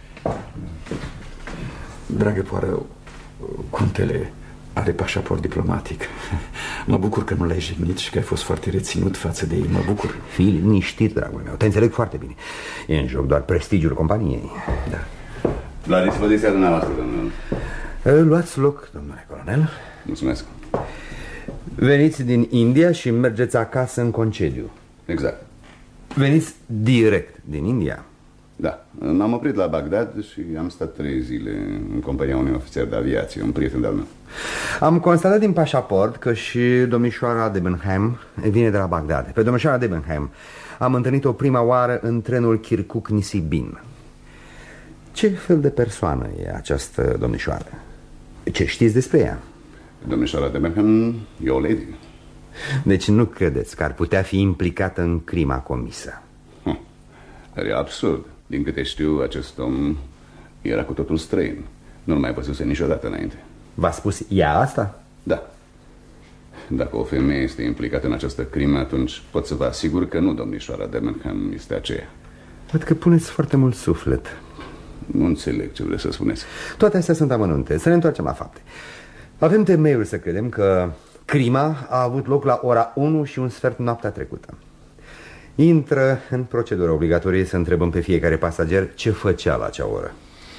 Dragă Poirot, contele are pașaport diplomatic. Mă bucur că nu l-ai jignit și că ai fost foarte reținut față de ei. Mă bucur. Fii liniștit, dragul meu. Te înțeleg foarte bine. E în joc doar prestigiul companiei. Da. La dispoziția dumneavoastră, domnule. Luați loc, domnule colonel. Mulțumesc. Veniți din India și mergeți acasă în concediu. Exact. Veniți direct din India? Da. M-am oprit la Bagdad și am stat 3 zile în compania unui ofițer de aviație, un prieten de-al meu. Am constatat din pașaport că și domnișoara Debenham vine de la Bagdad. Pe domnișoara Debenham am întâlnit-o prima oară în trenul Kirkuk-Nisibin. Ce fel de persoană e această domnișoară? Ce știți despre ea? Domnișoara Debenham e o lady. Deci nu credeți că ar putea fi implicată în crima comisă? E absurd. Din câte știu, acest om era cu totul străin. Nu-l mai văzuse niciodată înainte. V-a spus ea asta? Da. Dacă o femeie este implicată în această crimă, atunci pot să vă asigur că nu domnișoara Debenham este aceea. Văd că puneți foarte mult suflet. Nu înțeleg ce vreți să spuneți. Toate astea sunt amănunte. Să ne întoarcem la fapte. Avem temeiul să credem că crima a avut loc la ora 1:15 noaptea trecută. Intră în procedură obligatorie să întrebăm pe fiecare pasager ce făcea la acea oră.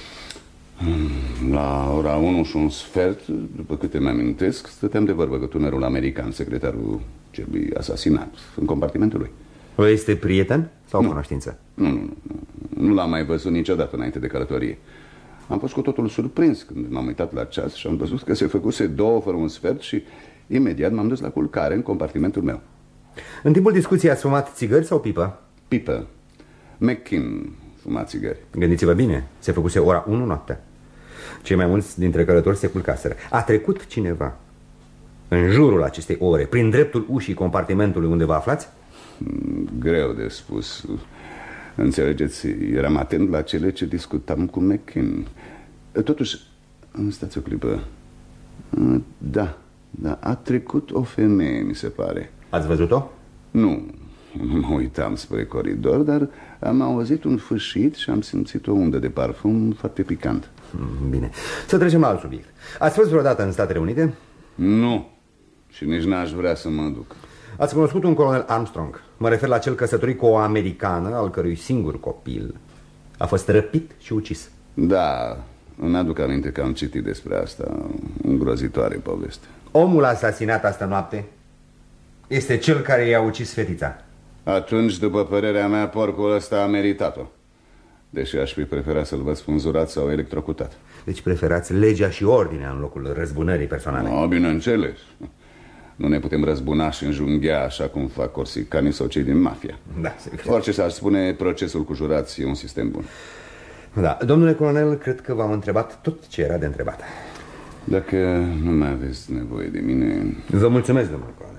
La ora 1:15, după câte mi-amintesc, stăteam de vorbă cu tânărul american, secretarul celui asasinat, în compartimentul lui. Vă este prieten sau cunoștință? Nu l-am mai văzut niciodată înainte de călătorie. Am fost cu totul surprins când m-am uitat la ceas și am văzut că se făcuse 2:45 și imediat m-am dus la culcare în compartimentul meu. În timpul discuției ați fumat țigări sau pipă? Pipă. McKin fuma țigări. Gândiți-vă bine, se făcuse ora 1 noaptea. Cei mai mulți dintre călători se culcaseră. A trecut cineva în jurul acestei ore, prin dreptul ușii compartimentului unde vă aflați? Greu de spus. Înțelegeți, eram atent la cele ce discutam cu McKin. Totuși, stați o clipă. Da, a trecut o femeie, mi se pare. Ați văzut-o? Nu mă uitam spre coridor, dar am auzit un fâșit și am simțit o undă de parfum foarte picant. Bine, să trecem la alt subiect. Ați fost vreodată în Statele Unite? Nu, și nici n-aș vrea să mă duc. Ați cunoscut un colonel Armstrong. Mă refer la cel căsătorit cu o americană, al cărui singur copil a fost răpit și ucis. Da, îmi aduc aminte că am citit despre asta. Îngrozitoare poveste. Omul asasinat astă noapte este cel care i-a ucis fetița. Atunci, după părerea mea, porcul ăsta a meritat-o. Deși aș fi preferat să-l văd spânzurat sau electrocutat. Deci preferați legea și ordinea în locul răzbunării personale? No, bineînțeles. Nu ne putem răzbuna și înjunghea așa cum fac corsicanii sau cei din mafia. Da, orice s-ar spune, procesul cu jurați e un sistem bun. Da, domnule colonel, cred că v-am întrebat tot ce era de întrebat. Dacă nu mai aveți nevoie de mine... Vă mulțumesc, domnule colonel.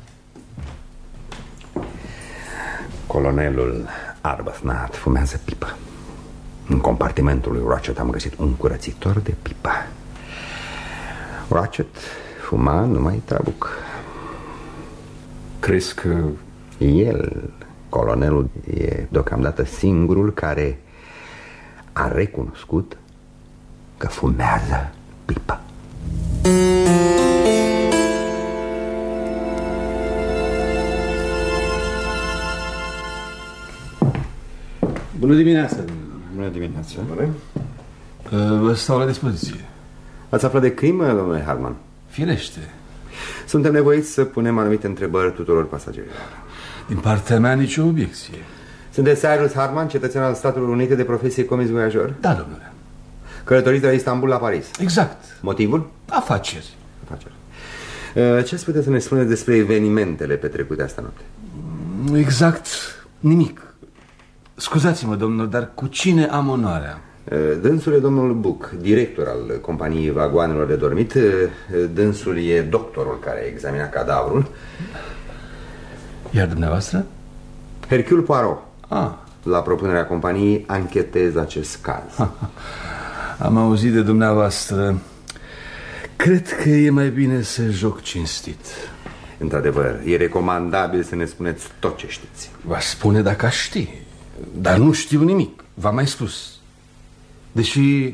Colonelul Arbuthnot fumează pipă. În compartimentul lui Ratchet am găsit un curățitor de pipă. Ratchet fuma numai trabuc. Crezi că... El, colonelul, e deocamdată singurul care a recunoscut că fumează pipă. Bună dimineața! Bună dimineața! Vă stau la dispoziție. Ați aflat de crimă, domnule Hartman? Firește. Suntem nevoiți să punem anumite întrebări tuturor pasagerilor. Din partea mea nicio obiecție. Sunteți Cyrus Hartman, cetățean al Statelor Unite de profesie comis voiajor? Da, domnule. Călătoriți de la Istanbul la Paris? Exact. Motivul? Afaceri. Ce ați putea să ne spuneți despre evenimentele petrecute asta noapte? Exact nimic. Scuzați-mă, domnul, dar cu cine am onoarea? Dânsul e domnul Buc, director al companiei vagoanelor de dormit. Dânsul e doctorul care a examinat cadavrul. Iar dumneavoastră? Hercule Poirot. La propunerea companiei anchetez acest caz. Am auzit de dumneavoastră. Cred că e mai bine să joc cinstit. Într-adevăr, e recomandabil să ne spuneți tot ce știți. V-aș spune dacă aș ști, dar nu știu nimic. V-am mai spus. Deși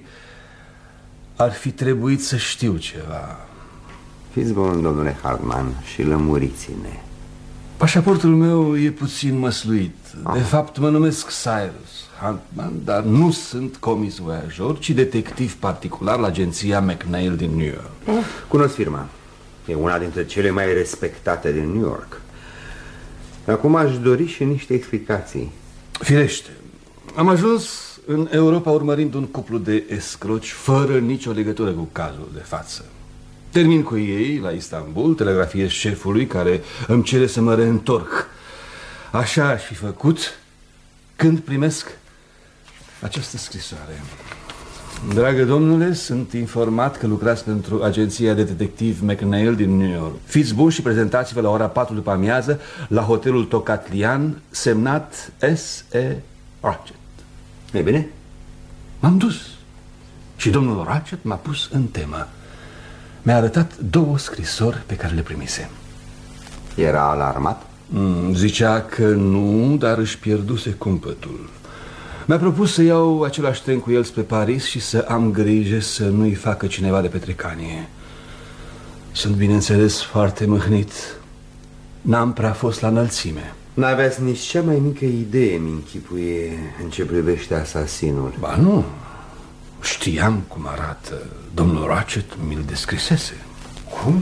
ar fi trebuit să știu ceva. Fiți bun, domnule Hartman, și lămuriți-ne. Pașaportul meu e puțin măsluit. De fapt, mă numesc Cyrus Hartman, dar nu sunt comis voiajor, ci detectiv particular la agenția McNeil din New York. Cunosc firma. E una dintre cele mai respectate din New York. Acum aș dori și niște explicații. Firește. Am ajuns în Europa urmărind un cuplu de escroci fără nicio legătură cu cazul de față. Termin cu ei la Istanbul, telegrafiez șefului care îmi cere să mă reîntorc. Așa aș fi făcut când primesc această scrisoare. Dragă domnule, sunt informat că lucrați pentru agenția de detectiv McNeil din New York. Fiți buni și prezentați-vă la ora 4 după amiază la hotelul Tocatlian, semnat S.E. Ratchet. E bine? M-am dus și domnul Ratchet m-a pus în temă. Mi-a arătat 2 scrisori pe care le primise. Era alarmat? Zicea că nu, dar își pierduse cumpătul. Mi-a propus să iau același tren cu el spre Paris și să am grijă să nu-i facă cineva de petrecanie. Sunt, bineînțeles, foarte mâhnit. N-am prea fost la înălțime. N-aveați nici cea mai mică idee, mi-închipuie, în ce privește asasinul. Ba nu. Știam cum arată. Domnul Ratchet mi-l descrisese. Cum?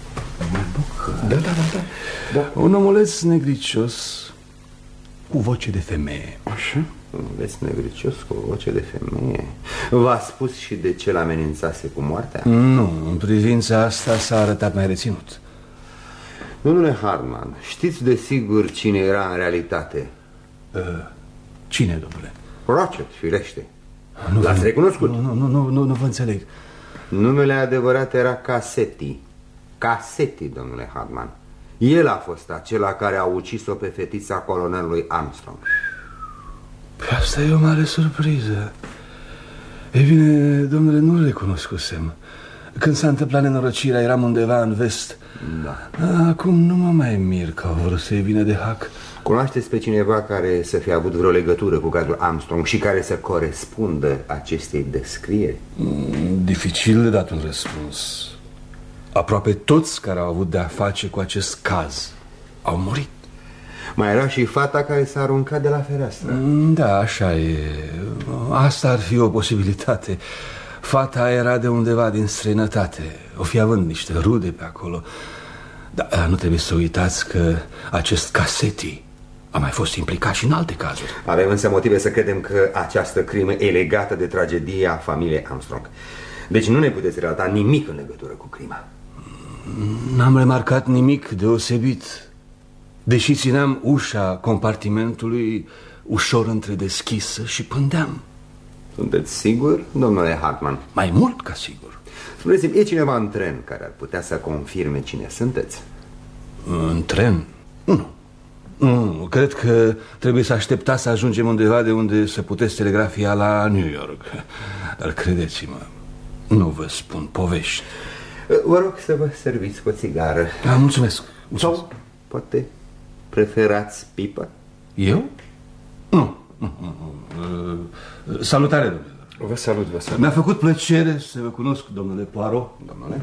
Da. Un omuleț negricios cu voce de femeie. Așa? Un omuleț negricios cu voce de femeie. V-a spus și de ce l-amenințase cu moartea? Nu, în privința asta s-a arătat mai reținut. Domnule Hartman, știți de sigur cine era în realitate? Cine, domnule? Ratchet, firește. L-ați recunoscut? Nu vă înțeleg. Numele adevărat era Cassetti. Cassetti, domnule Hartman. El a fost acela care a ucis-o pe fetița colonelului Armstrong. Păi asta e o mare surpriză. E bine, domnule, nu-l recunoscusem. Când s-a întâmplat nenorocirea, eram undeva în vest. Da. Acum nu mă mai mir că au vrut să-i vină de hac. Cunoașteți pe cineva care să fie avut vreo legătură cu cazul Armstrong și care să corespundă acestei descrieri? Dificil de dat un răspuns. Aproape toți care au avut de-a face cu acest caz au murit. Mai era și fata care s-a aruncat de la fereastră. Da, așa e. Asta ar fi o posibilitate. Fata era de undeva din străinătate, o fi având niște rude pe acolo. Dar nu trebuie să uitați că acest Cassetti a mai fost implicat și în alte cazuri. Avem însă motive să credem că această crimă e legată de tragedia familiei Armstrong. Deci nu ne puteți relata nimic în legătură cu crima. N-am remarcat nimic deosebit, deși țineam ușa compartimentului ușor întredeschisă și pândeam. Sunteți sigur, domnule Hartman? Mai mult ca sigur. Spuneți-mi, e cineva în tren care ar putea să confirme cine sunteți? În tren? Nu, cred că trebuie să așteptați să ajungem undeva de unde să puteți telegrafia la New York. Dar credeți-mă, nu vă spun povești. Vă rog să vă serviți cu o țigară. Da, mulțumesc. Sau poate preferați pipă? Eu? Nu. Salutare, domnule. Vă salut, vă salut. Mi-a făcut plăcere să vă cunosc, domnule Poirot. Domnule?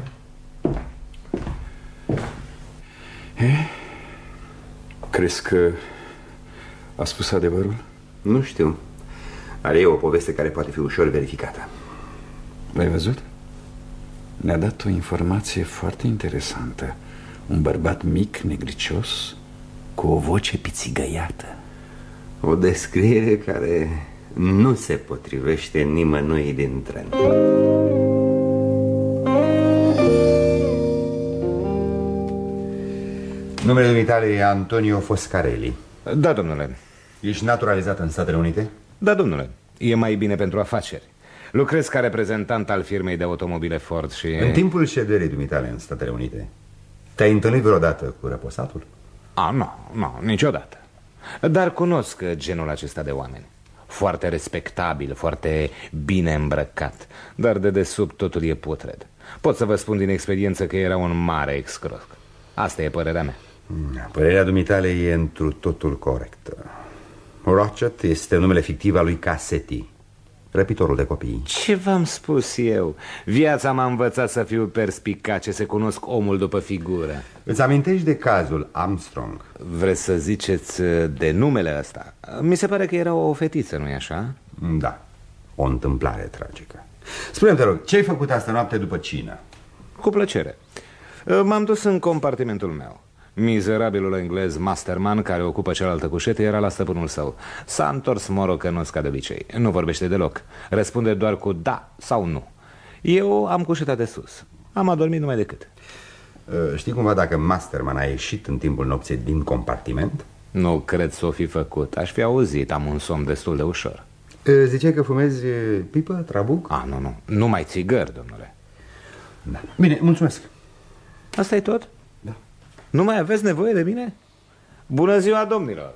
Crezi că a spus adevărul? Nu știu. Dar e o poveste care poate fi ușor verificată. L-ai văzut? Ne-a dat o informație foarte interesantă. Un bărbat mic, negricios, cu o voce pițigăiată. O descriere care nu se potrivește nimănui din tren. Numele dumitale e Antonio Foscarelli. Da, domnule. Ești naturalizat în Statele Unite? Da, domnule. E mai bine pentru afaceri. Lucrez ca reprezentant al firmei de automobile Ford și... În timpul șederii dumitale în Statele Unite, te-ai întâlnit vreodată cu răposatul? Nu, niciodată. Dar cunosc genul acesta de oameni. Foarte respectabil, foarte bine îmbrăcat. Dar de desubt totul e putred. Pot să vă spun din experiență că era un mare excroc. Asta e părerea mea. Părerea dumitale e întru totul corectă. Rochet este numele fictiv al lui Cassetti, răpitorul de copii. Ce v-am spus eu? Viața m-a învățat să fiu perspicace, să cunosc omul după figură. Îți amintești de cazul Armstrong? Vreți să ziceți de numele ăsta? Mi se pare că era o fetiță, nu-i așa? Da, o întâmplare tragică. Spune-mi, te rog, ce-ai făcut asta noapte după cină? Cu plăcere. M-am dus în compartimentul meu. Mizerabilul englez Masterman, care ocupă cealaltă cușetă, era la stăpânul său. S-a întors morocănos ca de obicei. Nu vorbește deloc. Răspunde doar cu da sau nu. Eu am cușeta de sus. Am adormit numai decât. Știi cumva dacă Masterman a ieșit în timpul nopții din compartiment? Nu cred să o fi făcut. Aș fi auzit, am un somn destul de ușor. Ziceai că fumezi pipă, trabuc? Nu. Numai țigări, domnule. Da. Bine, mulțumesc. Asta e tot? Da. Nu mai aveți nevoie de mine? Bună ziua, domnilor!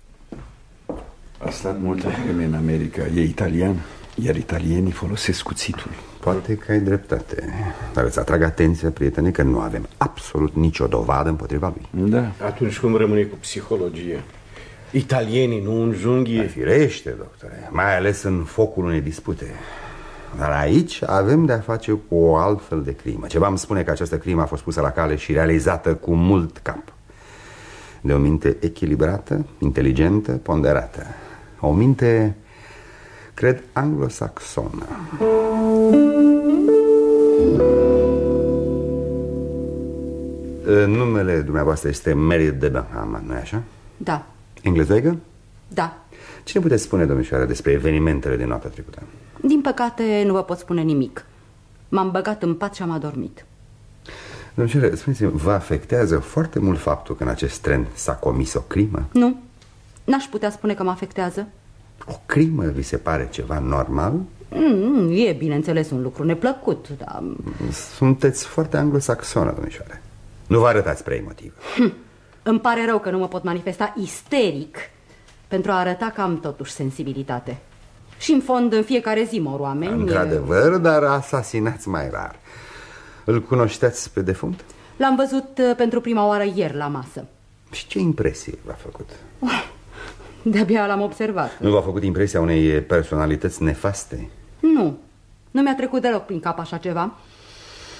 A stat multă vreme în America. E italian, iar italienii folosesc cuțitul. Poate că ai dreptate. Dar îți atrag atenția, prietene, că nu avem absolut nicio dovadă împotriva lui. Da. Atunci cum rămâne cu psihologie? Italienii nu înjunghie? Firește, doctore, mai ales în focul unei dispute. Dar aici avem de-a face cu o altfel de crimă. Ceva îmi spune că această crimă a fost pusă la cale și realizată cu mult cap. De o minte echilibrată, inteligentă, ponderată. O minte, cred, anglosaxonă. Numele dumneavoastră este Mary Debenham, nu-i așa? Da. Englezăigă? Da. Ce ne puteți spune, domnișoară, despre evenimentele din noaptea trecută? Din păcate nu vă pot spune nimic. M-am băgat în pat și am adormit. Domnișoară, spuneți-mi, vă afectează foarte mult faptul că în acest tren s-a comis o crimă? Nu, n-aș putea spune că mă afectează. O crimă vi se pare ceva normal? E, bineînțeles, un lucru neplăcut, dar... Sunteți foarte anglosaxonă, domnișoară. Nu vă arătați prea emotivă. Îmi pare rău că nu mă pot manifesta isteric pentru a arăta că am totuși sensibilitate. Și în fond, în fiecare zi mor oameni. Într-adevăr, dar asasinați mai rar. Îl cunoșteați pe defunt? L-am văzut pentru prima oară ieri la masă. Și ce impresie v-a făcut? De-abia l-am observat. Nu v-a făcut impresia unei personalități nefaste? Nu mi-a trecut deloc prin cap așa ceva.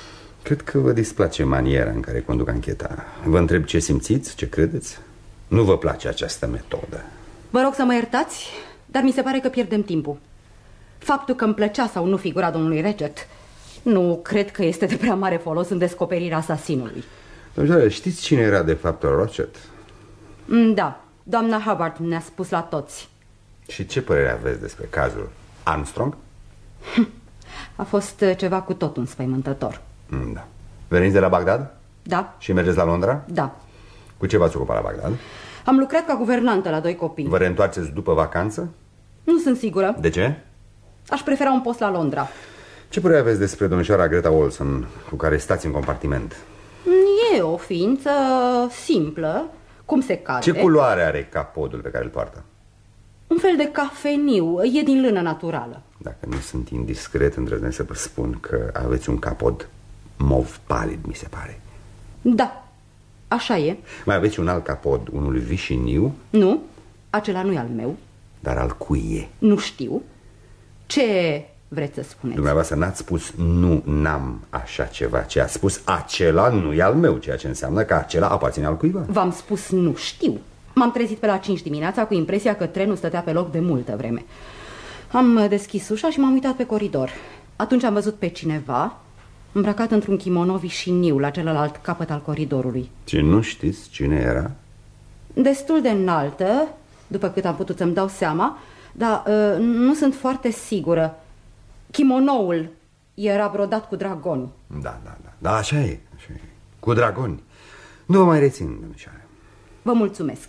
Cred că vă displace maniera în care conduc ancheta. Vă întreb ce simțiți, ce credeți? Nu vă place această metodă? Vă rog să mă iertați, dar mi se pare că pierdem timpul. Faptul că îmi plăcea sau nu figura domnului Recet nu cred că este de prea mare folos în descoperirea asasinului. Domnule, știți cine era de fapt Recet? Da, doamna Hubbard ne-a spus la toți. Și ce părere aveți despre cazul Armstrong? A fost ceva cu tot înspăimântător. Da. Veniți de la Bagdad? Da. Și mergeți la Londra? Da. Cu ce v-ați ocupat la Bagdad? Am lucrat ca guvernantă la 2 copii. Vă reîntoarceți după vacanță? Nu sunt sigură. De ce? Aș prefera un post la Londra. Ce părere aveți despre domnișoara Greta Olson, cu care stați în compartiment? E o ființă simplă, cum se cade. Ce culoare are capodul pe care îl poartă? Un fel de cafeniu, e din lână naturală. Dacă nu sunt indiscret, îndrăznesc să vă spun că aveți un capod mov palid, mi se pare. Da, așa e. Mai aveți un alt capod, unul vișiniu? Nu, acela nu e al meu. Dar al cui e? Nu știu. Ce vreți să spuneți? Dumneavoastră n-ați spus nu, n-am așa ceva, ce a spus acela nu e al meu, ceea ce înseamnă că acela aparține al cuiva. V-am spus nu știu. M-am trezit pe la 5 dimineața cu impresia că trenul stătea pe loc de multă vreme. Am deschis ușa și m-am uitat pe coridor. Atunci am văzut pe cineva îmbrăcat într-un kimono vișiniu la celălalt capăt al coridorului. Și nu știți cine era? Destul de înaltă, după cât am putut să-mi dau seama, dar nu sunt foarte sigură. Kimonoul era brodat cu dragoni. Da, așa e, așa e. Cu dragoni. Nu vă mai rețin, domnișoară. Vă mulțumesc.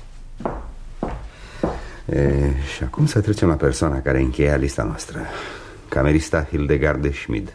Și acum să trecem la persoana care încheia lista noastră. Camerista Hildegard de Schmid.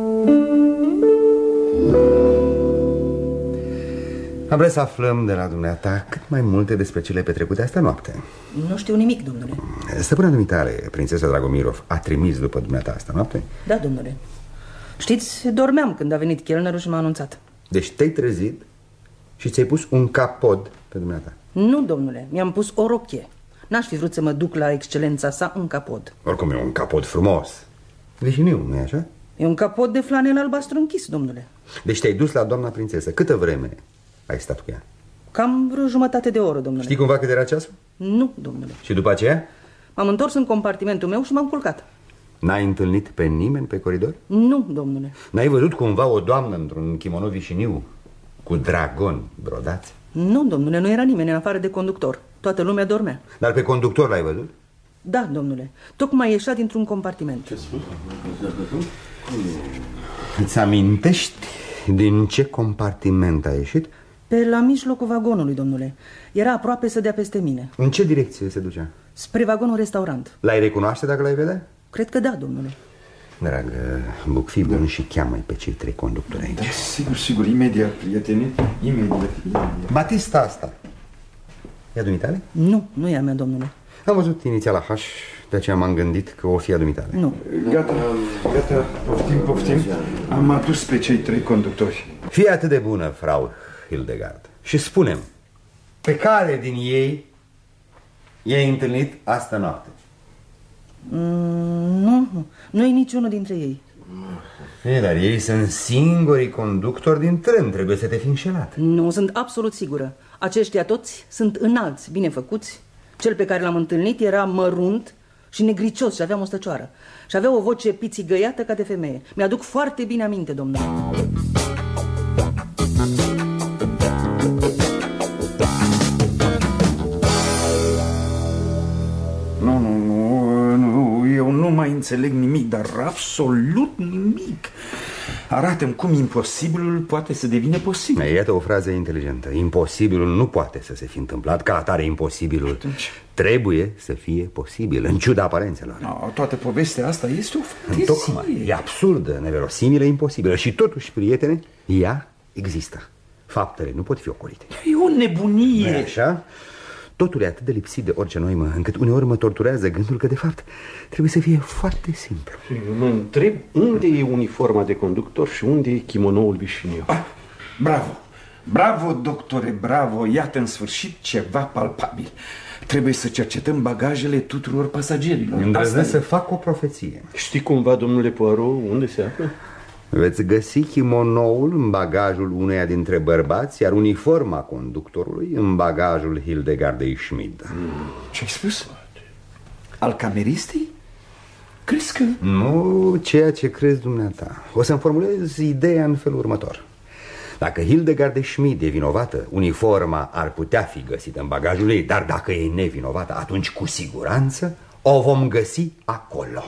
Am vrea să aflăm de la dumneata cât mai multe despre cele petrecute astă noapte. Nu știu nimic, domnule. Stăpâna dumitale, prințesa Dragomirov, a trimis după dumneata asta noapte? Da, domnule. Știți, dormeam când a venit chelnerul și m-a anunțat. Deci te-ai trezit și ți-ai pus un capod pe dumneata? Nu, domnule, mi-am pus o rochie. N-aș fi vrut să mă duc la excelența sa în capod. Oricum e un capod frumos. Vișiniu, nu-i așa? E un capod de flanel albastru închis, domnule. Deci te-ai dus la doamna prințesă. Câtă vreme ai stat cu ea? Cam vreo jumătate de oră, domnule. Știi cumva cât era ceasul? Nu, domnule. Și după aceea? M-am întors în compartimentul meu și m-am culcat. N-ai întâlnit pe nimeni pe coridor? Nu, domnule. N-ai văzut cumva o doamnă într-un kimono vișiniu cu dragoni brodați? Nu, domnule, nu era nimeni în afară de conductor. Toată lumea dormea. Dar pe conductor l-ai văzut? Da, domnule. Tocmai ieșea dintr-un compartiment. Ce spus? Îți amintești din ce compartiment a ieșit? Pe la mijlocul vagonului, domnule. Era aproape să dea peste mine. În ce direcție se ducea? Spre vagonul restaurant. L-ai recunoaște dacă l-ai vedea? Cred că da, domnule. Dragă, Buc, fii bun și cheamă-i pe cei 3 conductori aici. Da, sigur, imediat, prieteni. Imediat. Batista asta e a dumitale? Nu, nu e a mea, domnule. Am văzut inițiala H, de aceea m-am gândit că o fi a dumitale. Nu. Gata, poftim. Am adus pe cei 3 conductori. Fii atât de bună, frau Hildegard, și spune-mi, pe care din ei i-ai întâlnit astă noapte? Nu e niciunul dintre ei. Dar ei sunt singurii conductori din tren, trebuie să te fi înșelat. Nu, sunt absolut sigură. Aceștia toți sunt înalți, bine făcuți. Cel pe care l-am întâlnit era mărunt și negricios și avea mustăcioară. Și avea o voce pițigăiată ca de femeie. Mi-aduc foarte bine aminte, domnule. Eu nu mai înțeleg nimic, dar absolut nimic. Arată-mi cum imposibilul poate să devină posibil. Iată o frază inteligentă. Imposibilul nu poate să se fi întâmplat, ca atare imposibilul trebuie să fie posibil, în ciuda aparențelor. No, toată povestea asta este o fantezie. Tocmai, e absurdă, neverosimilă, imposibilă. Și totuși, prietene, ea există. Faptele nu pot fi ocolite. E o nebunie. Nu-i așa? Totul e atât de lipsit de orice noimă, încât uneori mă torturează gândul că, de fapt, trebuie să fie foarte simplu. Mă întreb unde e uniforma de conductor și unde e kimonoul vișiniu. Bravo, doctore, bravo. Iată în sfârșit ceva palpabil. Trebuie să cercetăm bagajele tuturor pasagerilor. Îndrăznesc să fac o profeție. Știi cumva, domnule Poirot, unde se află? Veți găsi kimonoul în bagajul uneia dintre bărbați, iar uniforma conductorului în bagajul Hildegardei Schmid. Ce-ai spus? Al cameristei? Crezi că... Nu ceea ce crezi dumneata. O să-mi formulez ideea în felul următor. Dacă Hildegarde Schmid e vinovată, uniforma ar putea fi găsită în bagajul ei, dar dacă e nevinovată, atunci cu siguranță o vom găsi acolo.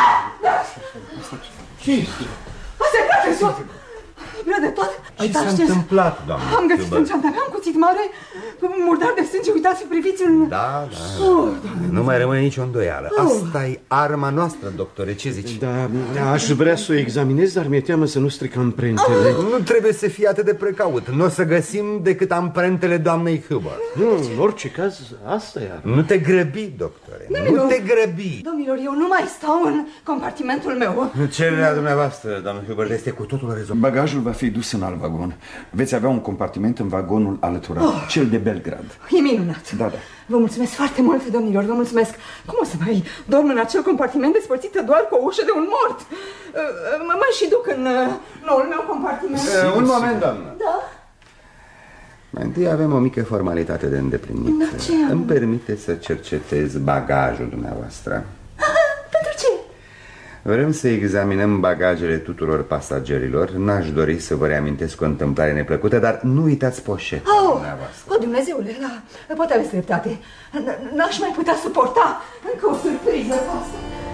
Ce este? Asta e prea de tot! Prea de tot! Ce s-a întâmplat, doamnă? Am găsit în ceanta mea un cuțit mare, murdar de sânge, uitați, priviți-l. Da. Nu mai rămâne nicio îndoială. Asta e arma noastră, doctore, ce zici? Da, aș vrea să o examinez, dar mi-e teamă să nu stric amprentele. Nu trebuie să fii atât de precaut. Nu o să găsim decât amprentele doamnei Hubert. În orice caz, asta e. Nu te grăbi, doctore, nu te grăbi. Domnilor, eu nu mai stau în compartimentul meu. Cererea dumneavoastră, doamnă Hubert, este cu totul rezolvat. Bagajul va fi dus în alt vagon. Veți avea un compartiment în vagonul alăturat, cel de Belgrad. E minunat. Da. Vă mulțumesc foarte mult, domnilor, vă mulțumesc. Cum o să mai dorm în acel compartiment despărțită doar cu o ușă de un mort? Mă mai și duc în noul meu compartiment. Un moment, doamnă. Da? Mai întâi avem o mică formalitate de îndeplinit. Da, ce am? Îmi permite să cercetez bagajul dumneavoastră. Pentru ce? Vrem să examinăm bagajele tuturor pasagerilor. N-aș dori să vă reamintesc o întâmplare neplăcută, dar nu uitați poșeta dumneavoastră. Dumnezeule, da, poate aveți dreptate. N-aș mai putea suporta încă o surpriză asta.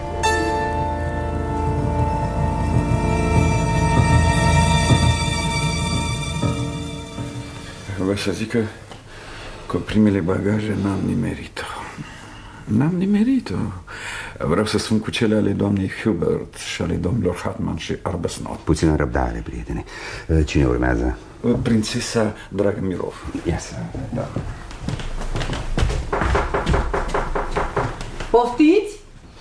Vă să zic că cu primele bagaje n-am nimerit-o. N-am nimerit-o. Vreau să spun cu cele ale doamnei Hubert și ale domnilor Hartmann și Arbesnot. Puțină răbdare, prietene. Cine urmează? Prințesa Dragomirov. Yes. Da. Poftiți?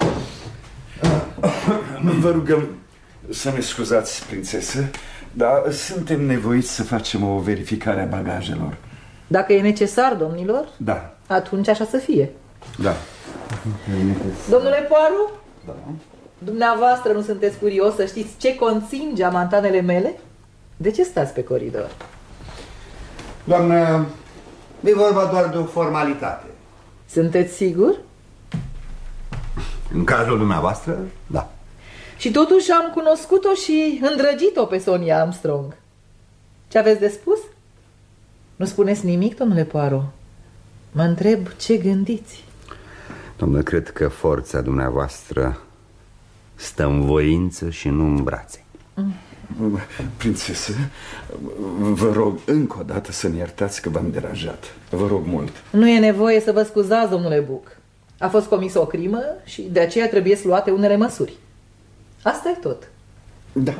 Vă rugăm să ne scuzați, prințesă, dar suntem nevoiți să facem o verificare a bagajelor. Dacă e necesar, domnilor, Da. atunci așa să fie. Da. Domnule Poiru? Da. Dumneavoastră nu sunteți curios să știți ce conțin geamantanele mele? De ce stați pe coridor? Doamnă, e vorba doar de o formalitate. Sunteți sigur? În cazul dumneavoastră, da. Și totuși am cunoscut-o și îndrăgit-o pe Sonia Armstrong. Ce aveți de spus? Nu spuneți nimic, domnule Poirot? Mă întreb ce gândiți. Doamnă, cred că forța dumneavoastră stă în voință și nu în brațe. Prințesă, vă rog încă o dată să ne iertați că v-am deranjat. Vă rog mult. Nu e nevoie să vă scuzați, domnule Buc. A fost comisă o crimă și de aceea trebuie să luate unele măsuri. Asta e tot. Da.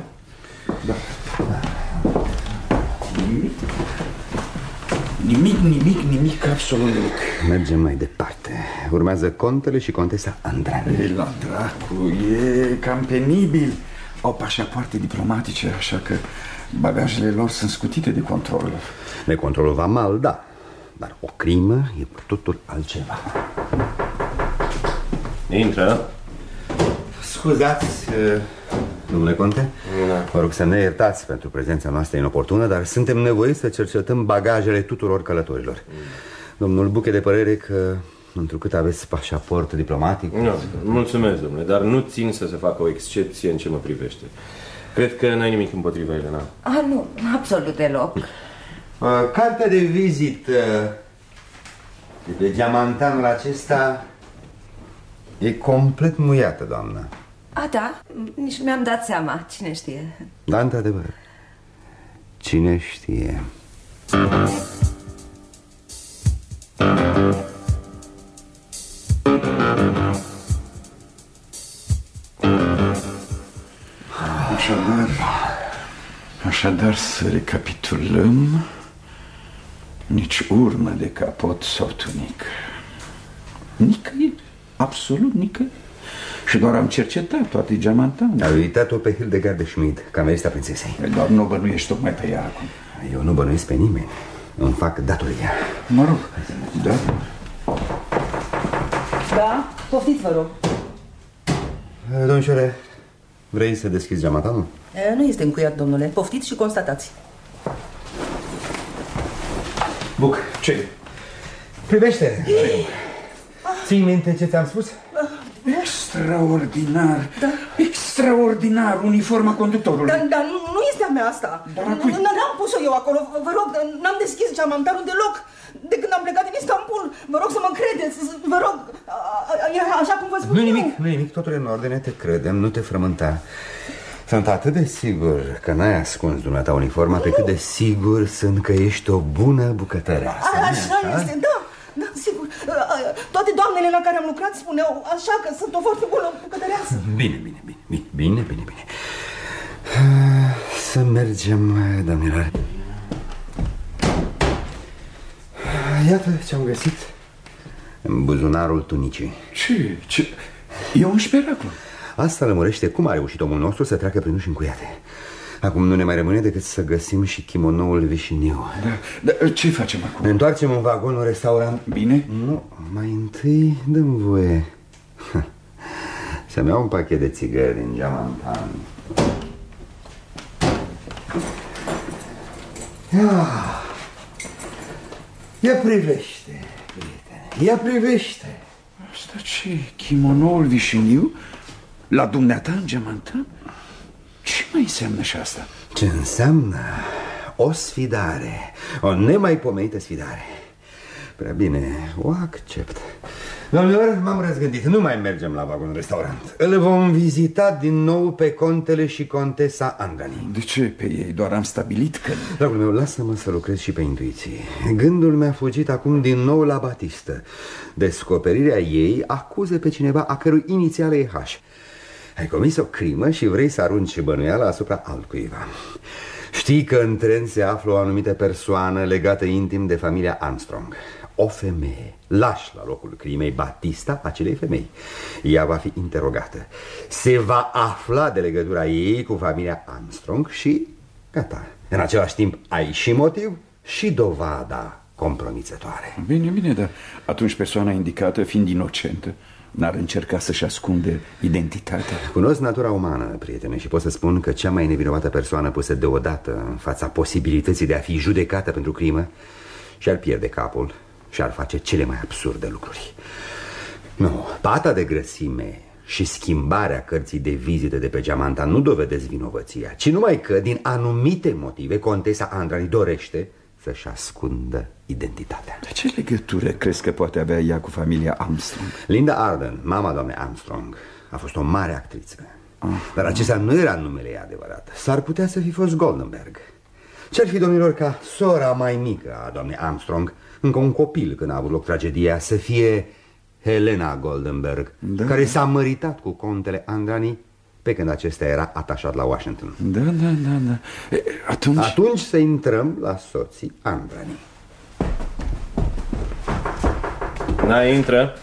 Nimic, absolut nimic. Mergem mai departe. Urmează contele și contesa Andran. La dracu, e cam penibil. Au pașapoarte diplomatice, așa că bagajele lor sunt scutite de control. De controlul vamal, da. Dar o crimă e cu totul altceva. Intră. Scuzați, domnule conte, vă rog să ne iertați pentru prezența noastră inoportună, dar suntem nevoiți să cercetăm bagajele tuturor călătorilor. Domnul Buc e de părere că, întrucât aveți pașaport diplomatic... Nu, mulțumesc, domnule, dar nu țin să se facă o excepție în ce mă privește. Cred că n-ai nimic împotriva, Elena. Nu, absolut deloc. Cartea de vizită de geamantanul acesta e complet muiată, doamnă. Da, nici nu mi-am dat seama, cine știe. Da, într-adevăr. Cine știe. Așadar să recapitulăm. Nici urmă de capot sau tunică. Nicăieri, absolut nicăieri. Și doar am cercetat toate geamantane. Ai uitat-o pe Hildegard Schmid, camerista prințesei. Doar nu bănuiești tocmai pe ea acum. Eu nu bănuiesc pe nimeni. Îmi fac datoria. Mă rog, da. Da? Poftiți, vă rog. Domnișoare, vrei să deschizi geamantanul? Nu este încuiat, domnule. Poftiți și constatați. Buc, ce? Privește! Ții minte ce ți-am spus? Extraordinar! Da. Extraordinar! Uniforma conductorului. Dar nu este a mea asta. N-am pus-o eu acolo. Vă rog, n-am deschis geamantanul deloc. De când am plecat din Istanbul. Vă rog să mă credeți. Vă rog, așa cum vă spun eu. Nu nimic, totul e în ordine, te credem, nu te frământa. Sunt atât de sigur că n-ai ascuns dumneata uniforma, pe cât de sigur sunt că ești o bună bucătăreasă. Așa este, da, sigur. Toate doamnele la care am lucrat spuneau așa, că sunt o foarte bună bucătăreasă. Bine. Să mergem, domnilor. Iată ce-am găsit în buzunarul tunicii. Ce? E un miracol. Asta lămurește cum a reușit omul nostru să treacă prin uși încuiate. Acum nu ne mai rămâne decât să găsim și chimonoul vișiniu. Da, ce facem acum? Ne întoarcem în vagonul restaurant. Bine? Nu, mai întâi dăm voie să-mi iau un pachet de țigări din geamantan. Ia privește, prietene, ia privește. Asta ce? Chimonoul vișiniu? La dumneata în geamantan? Ce mai înseamnă și asta? Ce înseamnă? O sfidare, o nemaipomenită sfidare. Prea bine, o accept. Domnilor, m-am răzgândit, nu mai mergem la vagon restaurant. Îl vom vizita din nou pe contele și contesa Andrani. De ce pe ei? Doar am stabilit că... Dragul meu, lasă-mă să lucrez și pe intuiție. Gândul mi-a fugit acum din nou la Batistă. Descoperirea ei acuză pe cineva a cărui inițială e H. Ai comis o crimă și vrei să arunci bănuiala asupra altcuiva. Știi că în tren se află o anumită persoană legată intim de familia Armstrong. O femeie. Lași la locul crimei Batista acelei femei. Ea va fi interogată. Se va afla de legătura ei cu familia Armstrong și gata. În același timp ai și motiv și dovada compromițătoare. Bine, dar atunci persoana indicată, fiind inocentă, n-ar încerca să-și ascunde identitatea? Cunosc natura umană, prietene, și pot să spun că cea mai nevinovată persoană pusă deodată în fața posibilității de a fi judecată pentru crimă și-ar pierde capul și ar face cele mai absurde lucruri. Nu, pata de grăsime și schimbarea cărții de vizită de pe geamantan nu dovedesc vinovăția, ci numai că, din anumite motive, contesa Andrani dorește să-și ascundă identitatea. De ce legătură crezi că poate avea ea cu familia Armstrong? Linda Arden, mama doamnei Armstrong, a fost o mare actriță. Dar acesta nu era numele ei adevărat. S-ar putea să fi fost Goldenberg. Ce-ar fi, domnilor, ca sora mai mică a doamnei Armstrong, încă un copil când a avut loc tragedia, să fie Helena Goldenberg, care s-a măritat cu contele Andrani pe când acesta era atașat la Washington. Da. Atunci să intrăm la soții Andrani. Intră.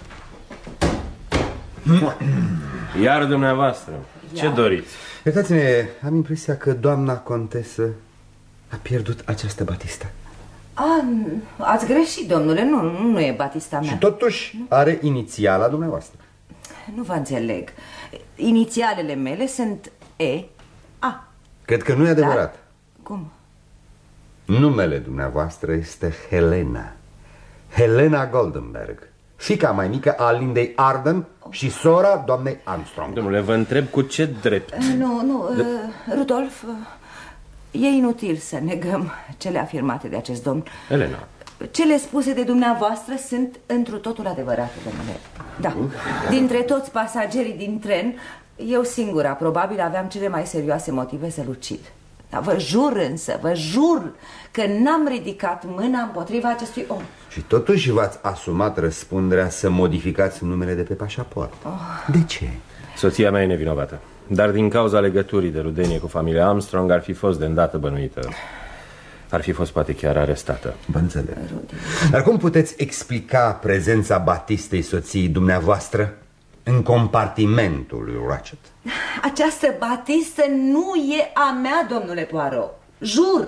Iar dumneavoastră, ce doriți? Iertați-ne, am impresia că doamna contesă a pierdut această Batista. Ați greșit, domnule, nu e Batista mea. Și totuși are inițiala dumneavoastră. Nu vă înțeleg. Inițialele mele sunt E.A. Cred că nu e adevărat. Dar? Cum? Numele dumneavoastră este Helena. Helena Goldenberg, fiica mai mică a Lindei Arden și sora doamnei Armstrong. Domnule, vă întreb cu ce drept? Rudolf, e inutil să negăm cele afirmate de acest domn. Helena, cele spuse de dumneavoastră sunt întru totul adevărate, domnule. Da, dintre toți pasagerii din tren, eu singura probabil aveam cele mai serioase motive să-l ucid. Dar vă jur că n-am ridicat mâna împotriva acestui om. Și totuși v-ați asumat răspunderea să modificați numele de pe pașaport. De ce? Soția mea e nevinovată, dar din cauza legăturii de rudenie cu familia Armstrong ar fi fost de îndată bănuită. Ar fi fost poate chiar arestată. Vă înțeleg. Dar cum puteți explica prezența Batistei soției dumneavoastră în compartimentul lui Ratchet? Această Batistă nu e a mea, domnule Poirot. Jur!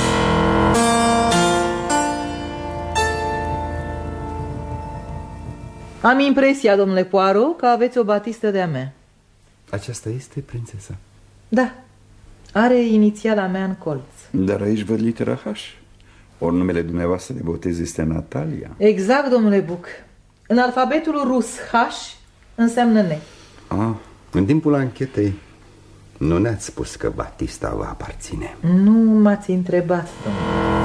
Am impresia, domnule Poirot, că aveți o Batistă de-a mea. Aceasta este prințesa? Da. Are inițiala mea în colț. Dar aici văd litera H. Ori numele dumneavoastră de botez este Natalia. Exact, domnule Buc. În alfabetul rus H înseamnă ne. În timpul anchetei nu ne-ați spus că Batista vă aparține. Nu m-ați întrebat, domnule.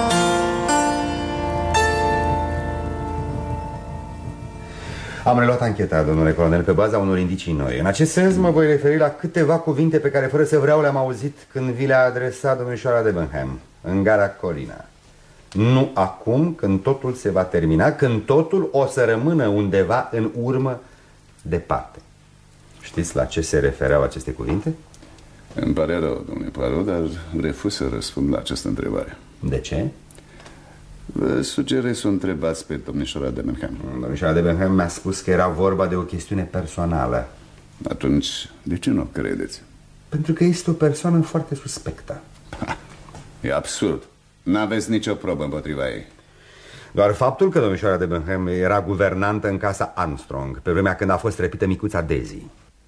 Am reluat ancheta, domnule colonel, pe baza unor indicii noi. În acest sens mă voi referi la câteva cuvinte pe care, fără să vreau, le-am auzit când vi le-a adresat domnișoara Debenham în gara Corina. Nu acum, când totul se va termina, când totul o să rămână undeva în urmă, departe. Știți la ce se refereau aceste cuvinte? Îmi pare rău, domnule Poirot, dar refuz să răspund la această întrebare. De ce? Vă sugerez să o întrebați pe domnișoara Debenham. Domnișoara Debenham mi-a spus că era vorba de o chestiune personală. Atunci, de ce nu o credeți? Pentru că este o persoană foarte suspectă. E absurd. N-aveți nicio probă împotriva ei. Doar faptul că domnișoara Debenham era guvernantă în casa Armstrong pe vremea când a fost răpită micuța Daisy.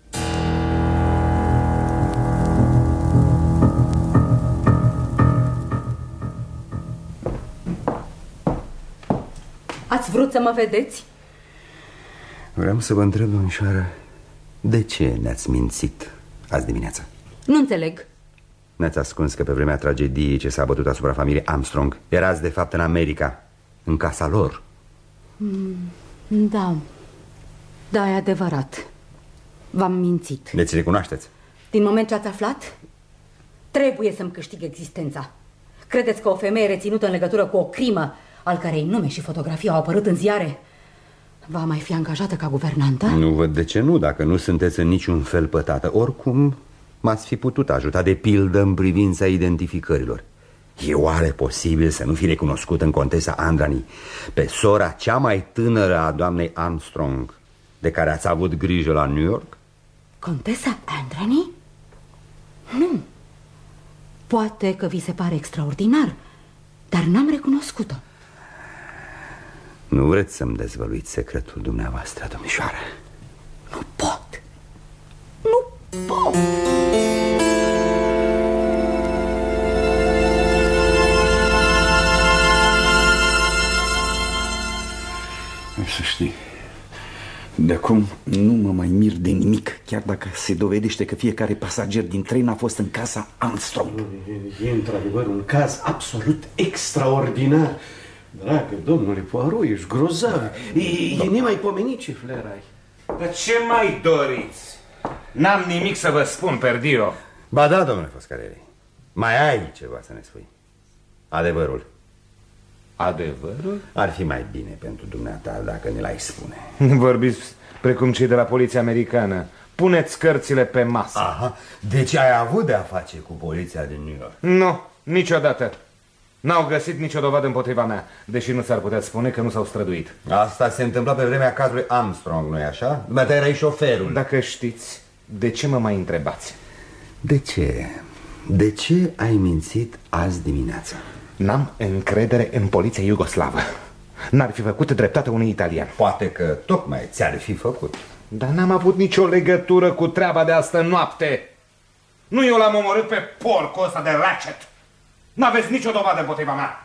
Ați vrut să mă vedeți? Vreau să vă întreb, domnișoară, de ce ne-ați mințit azi dimineață? Nu înțeleg. Ne-ați ascuns că pe vremea tragediei ce s-a bătut asupra familiei Armstrong erați de fapt în America, în casa lor. Da. Da, e adevărat. V-am mințit. Deci recunoașteți? Din moment ce ați aflat, trebuie să-mi câștig existența. Credeți că o femeie reținută în legătură cu o crimă, al cărei nume și fotografie au apărut în ziare, va mai fi angajată ca guvernantă? Nu văd de ce nu, dacă nu sunteți în niciun fel pătată. Oricum, m-ați fi putut ajuta de pildă în privința identificărilor. E oare posibil să nu fi recunoscut în contesa Andrani pe sora cea mai tânără a doamnei Armstrong, de care ați avut grijă la New York? Contesa Andrani? Nu. Poate că vi se pare extraordinar, dar n-am recunoscut-o. Nu vreți să-mi dezvăluiți secretul dumneavoastră, domnișoară? Nu pot. Nu pot. Să știi, de acum nu mă mai mir de nimic, chiar dacă se dovedește că fiecare pasager din tren a fost în casa Armstrong. E într-adevăr un caz absolut extraordinar. Dragă domnule Poirot, ești grozav. E nemaipomenit ce flair ai. Dar ce mai doriți? N-am nimic să vă spun, perdio. Ba da, domnule Foscarelli, mai ai ceva să ne spui. Adevărul. Adevărul? Ar fi mai bine pentru dumneata dacă ne l-ai spune. Vorbiți precum cei de la poliția americană. Puneți cărțile pe masă. Aha, deci ai avut de-a face cu poliția din New York? Nu, niciodată. N-au găsit nicio dovadă împotriva mea, deși nu s-ar putea spune că nu s-au străduit. Asta se întâmpla pe vremea cazului Armstrong, nu-i așa? Dumneata erai șoferul. Dacă știți, de ce mă mai întrebați? De ce? De ce ai mințit azi dimineața? N-am încredere în poliția iugoslavă. N-ar fi făcut dreptate unui italian. Poate că tocmai ți-ar fi făcut. Dar n-am avut nicio legătură cu treaba de astă noapte. Nu eu l-am omorât pe porcul ăsta de Ratchet. N-aveți nicio dovadă împotriva mea.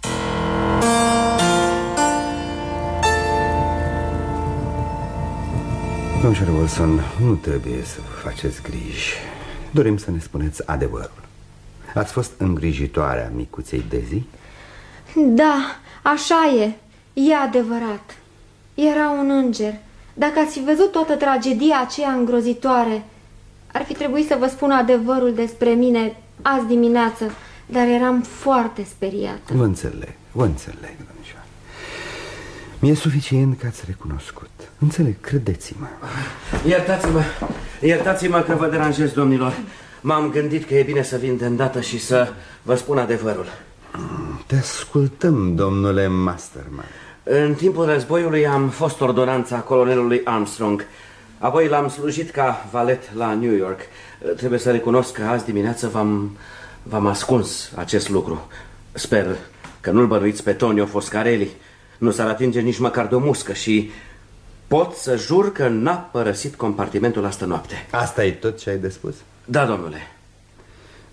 Domnule Wilson, nu trebuie să vă faceți griji. Dorim să ne spuneți adevărul. Ați fost îngrijitoarea micuței Daisy? Da, așa e. E adevărat. Era un înger. Dacă ați fi văzut toată tragedia aceea îngrozitoare, ar fi trebuit să vă spun adevărul despre mine azi dimineață, dar eram foarte speriată. Vă înțeleg, domnișoară. Mi-e suficient că ați recunoscut. Înțeleg, credeți-mă. Iertați-mă că vă deranjez, domnilor. M-am gândit că e bine să vin de îndată și să vă spun adevărul. Te ascultăm, domnule Masterman. În timpul războiului am fost ordonanța colonelului Armstrong. Apoi l-am slujit ca valet la New York. Trebuie să recunosc că azi dimineață v-am ascuns acest lucru. Sper că nu-l bănuiți pe Tonio Foscarelli. Nu s-ar atinge nici măcar de o muscă și pot să jur că n-a părăsit compartimentul astă noapte. Asta e tot ce ai de spus? Da, domnule.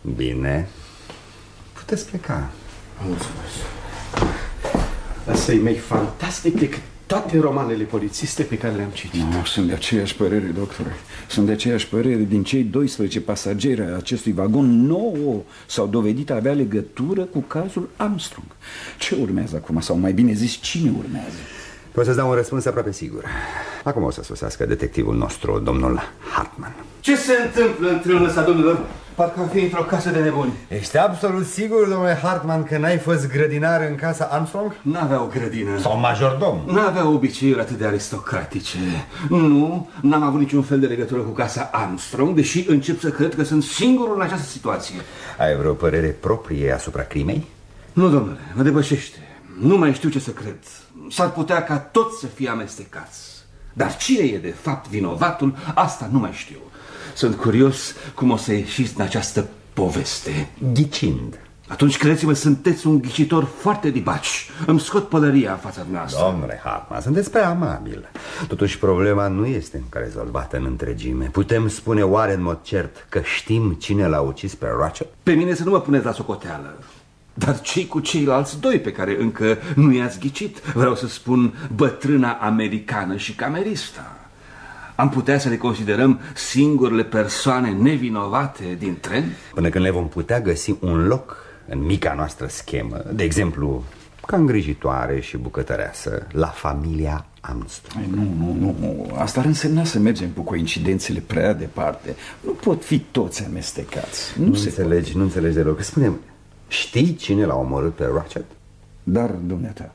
Bine. Puteți pleca. Mulțumesc. Asta e mai fantastic decât toate romanele polițiste pe care le-am citit. Nu, sunt de aceeași părere, doctore. Sunt de aceeași părere. Din cei 12 pasageri ai acestui vagon, 9 s-au dovedit a avea legătură cu cazul Armstrong. Ce urmează acum? Sau mai bine zis, cine urmează? Pot să-ți dau un răspuns aproape sigur. Acum o să sosească detectivul nostru, domnul Hartman. Ce se întâmplă în trilul ăsta, domnilor? Parcă am fi într-o casă de nebuni. Ești absolut sigur, domnule Hartman, că n-ai fost grădinar în casa Armstrong? N-avea o grădină. Sau majordom? N-avea obiceiuri atât de aristocratice. Nu, n-am avut niciun fel de legătură cu casa Armstrong, deși încep să cred că sunt singurul în această situație. Ai vreo părere proprie asupra crimei? Nu, domnule, mă depășește. Nu mai știu ce să cred. S-ar putea ca toți să fie amestecați. Dar cine e de fapt vinovatul, asta nu mai știu. Sunt curios cum o să ieșiți din această poveste. Ghicind. Atunci, credeți-mă, sunteți un ghicitor foarte dibaci. Îmi scot pălăria în fața dumneavoastră. Domnule Hartman, sunteți prea amabil. Totuși, problema nu este încă rezolvată în întregime. Putem spune oare în mod cert că știm cine l-a ucis pe Ratchet? Pe mine să nu mă puneți la socoteală. Dar cei cu ceilalți doi pe care încă nu i-ați ghicit? Vreau să spun bătrâna americană și camerista. Am putea să le considerăm singurele persoane nevinovate din tren? Până când le vom putea găsi un loc în mica noastră schemă, de exemplu, ca îngrijitoare și bucătăreasă la familia Armstrong. Nu. Asta ar însemna să mergem cu coincidențele prea departe. Nu pot fi toți amestecați. Nu înțelegi deloc. Spune-mi, știi cine l-a omorât pe Ratchet? Dar, dumneata.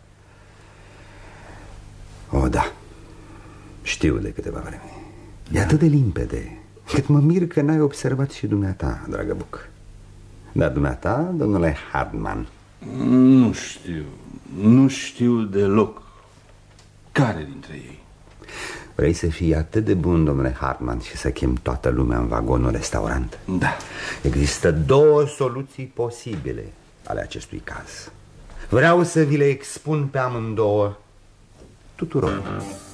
O, da. Știu de câteva vreme. E atât de limpede, cât mă mir că n-ai observat și dumneata, dragă Buc. Dar dumneata, domnule Hartman? Nu știu deloc. Care dintre ei? Vrei să fii atât de bun, domnule Hartman, și să chem toată lumea în vagonul restaurant? Da. Există două soluții posibile ale acestui caz. Vreau să vi le expun pe amândouă tuturor.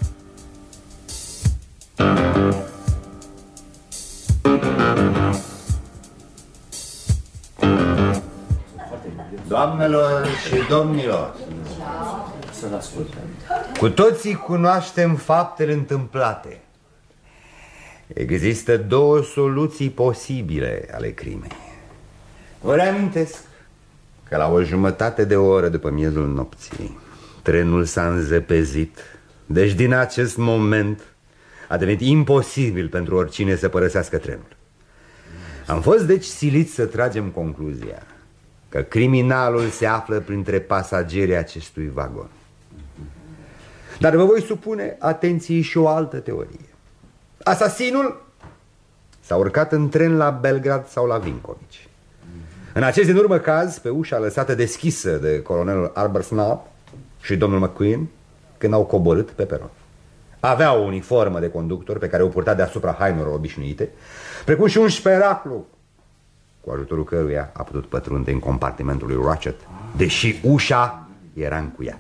Doamnelor și domnilor, să-l ascultăm. Cu toții cunoaștem faptele întâmplate. Există două soluții posibile ale crimei. Vă reamintesc că la o jumătate de oră după miezul nopții trenul s-a înzăpezit. Deci din acest moment a devenit imposibil pentru oricine să părăsească trenul. Am fost deci siliți să tragem concluzia că criminalul se află printre pasagerii acestui vagon. Dar vă voi supune atenției și o altă teorie. Asasinul s-a urcat în tren la Belgrad sau la Vinkovici. În acest din urmă caz, pe ușa lăsată deschisă de colonelul Arbuthnot și domnul McQueen, când au coborât pe peron. Avea o uniformă de conductor pe care o purta deasupra hainelor obișnuite, precum și un șperaclu cu ajutorul căruia a putut pătrunde în compartimentul lui Ratchet, deși ușa era încuiată.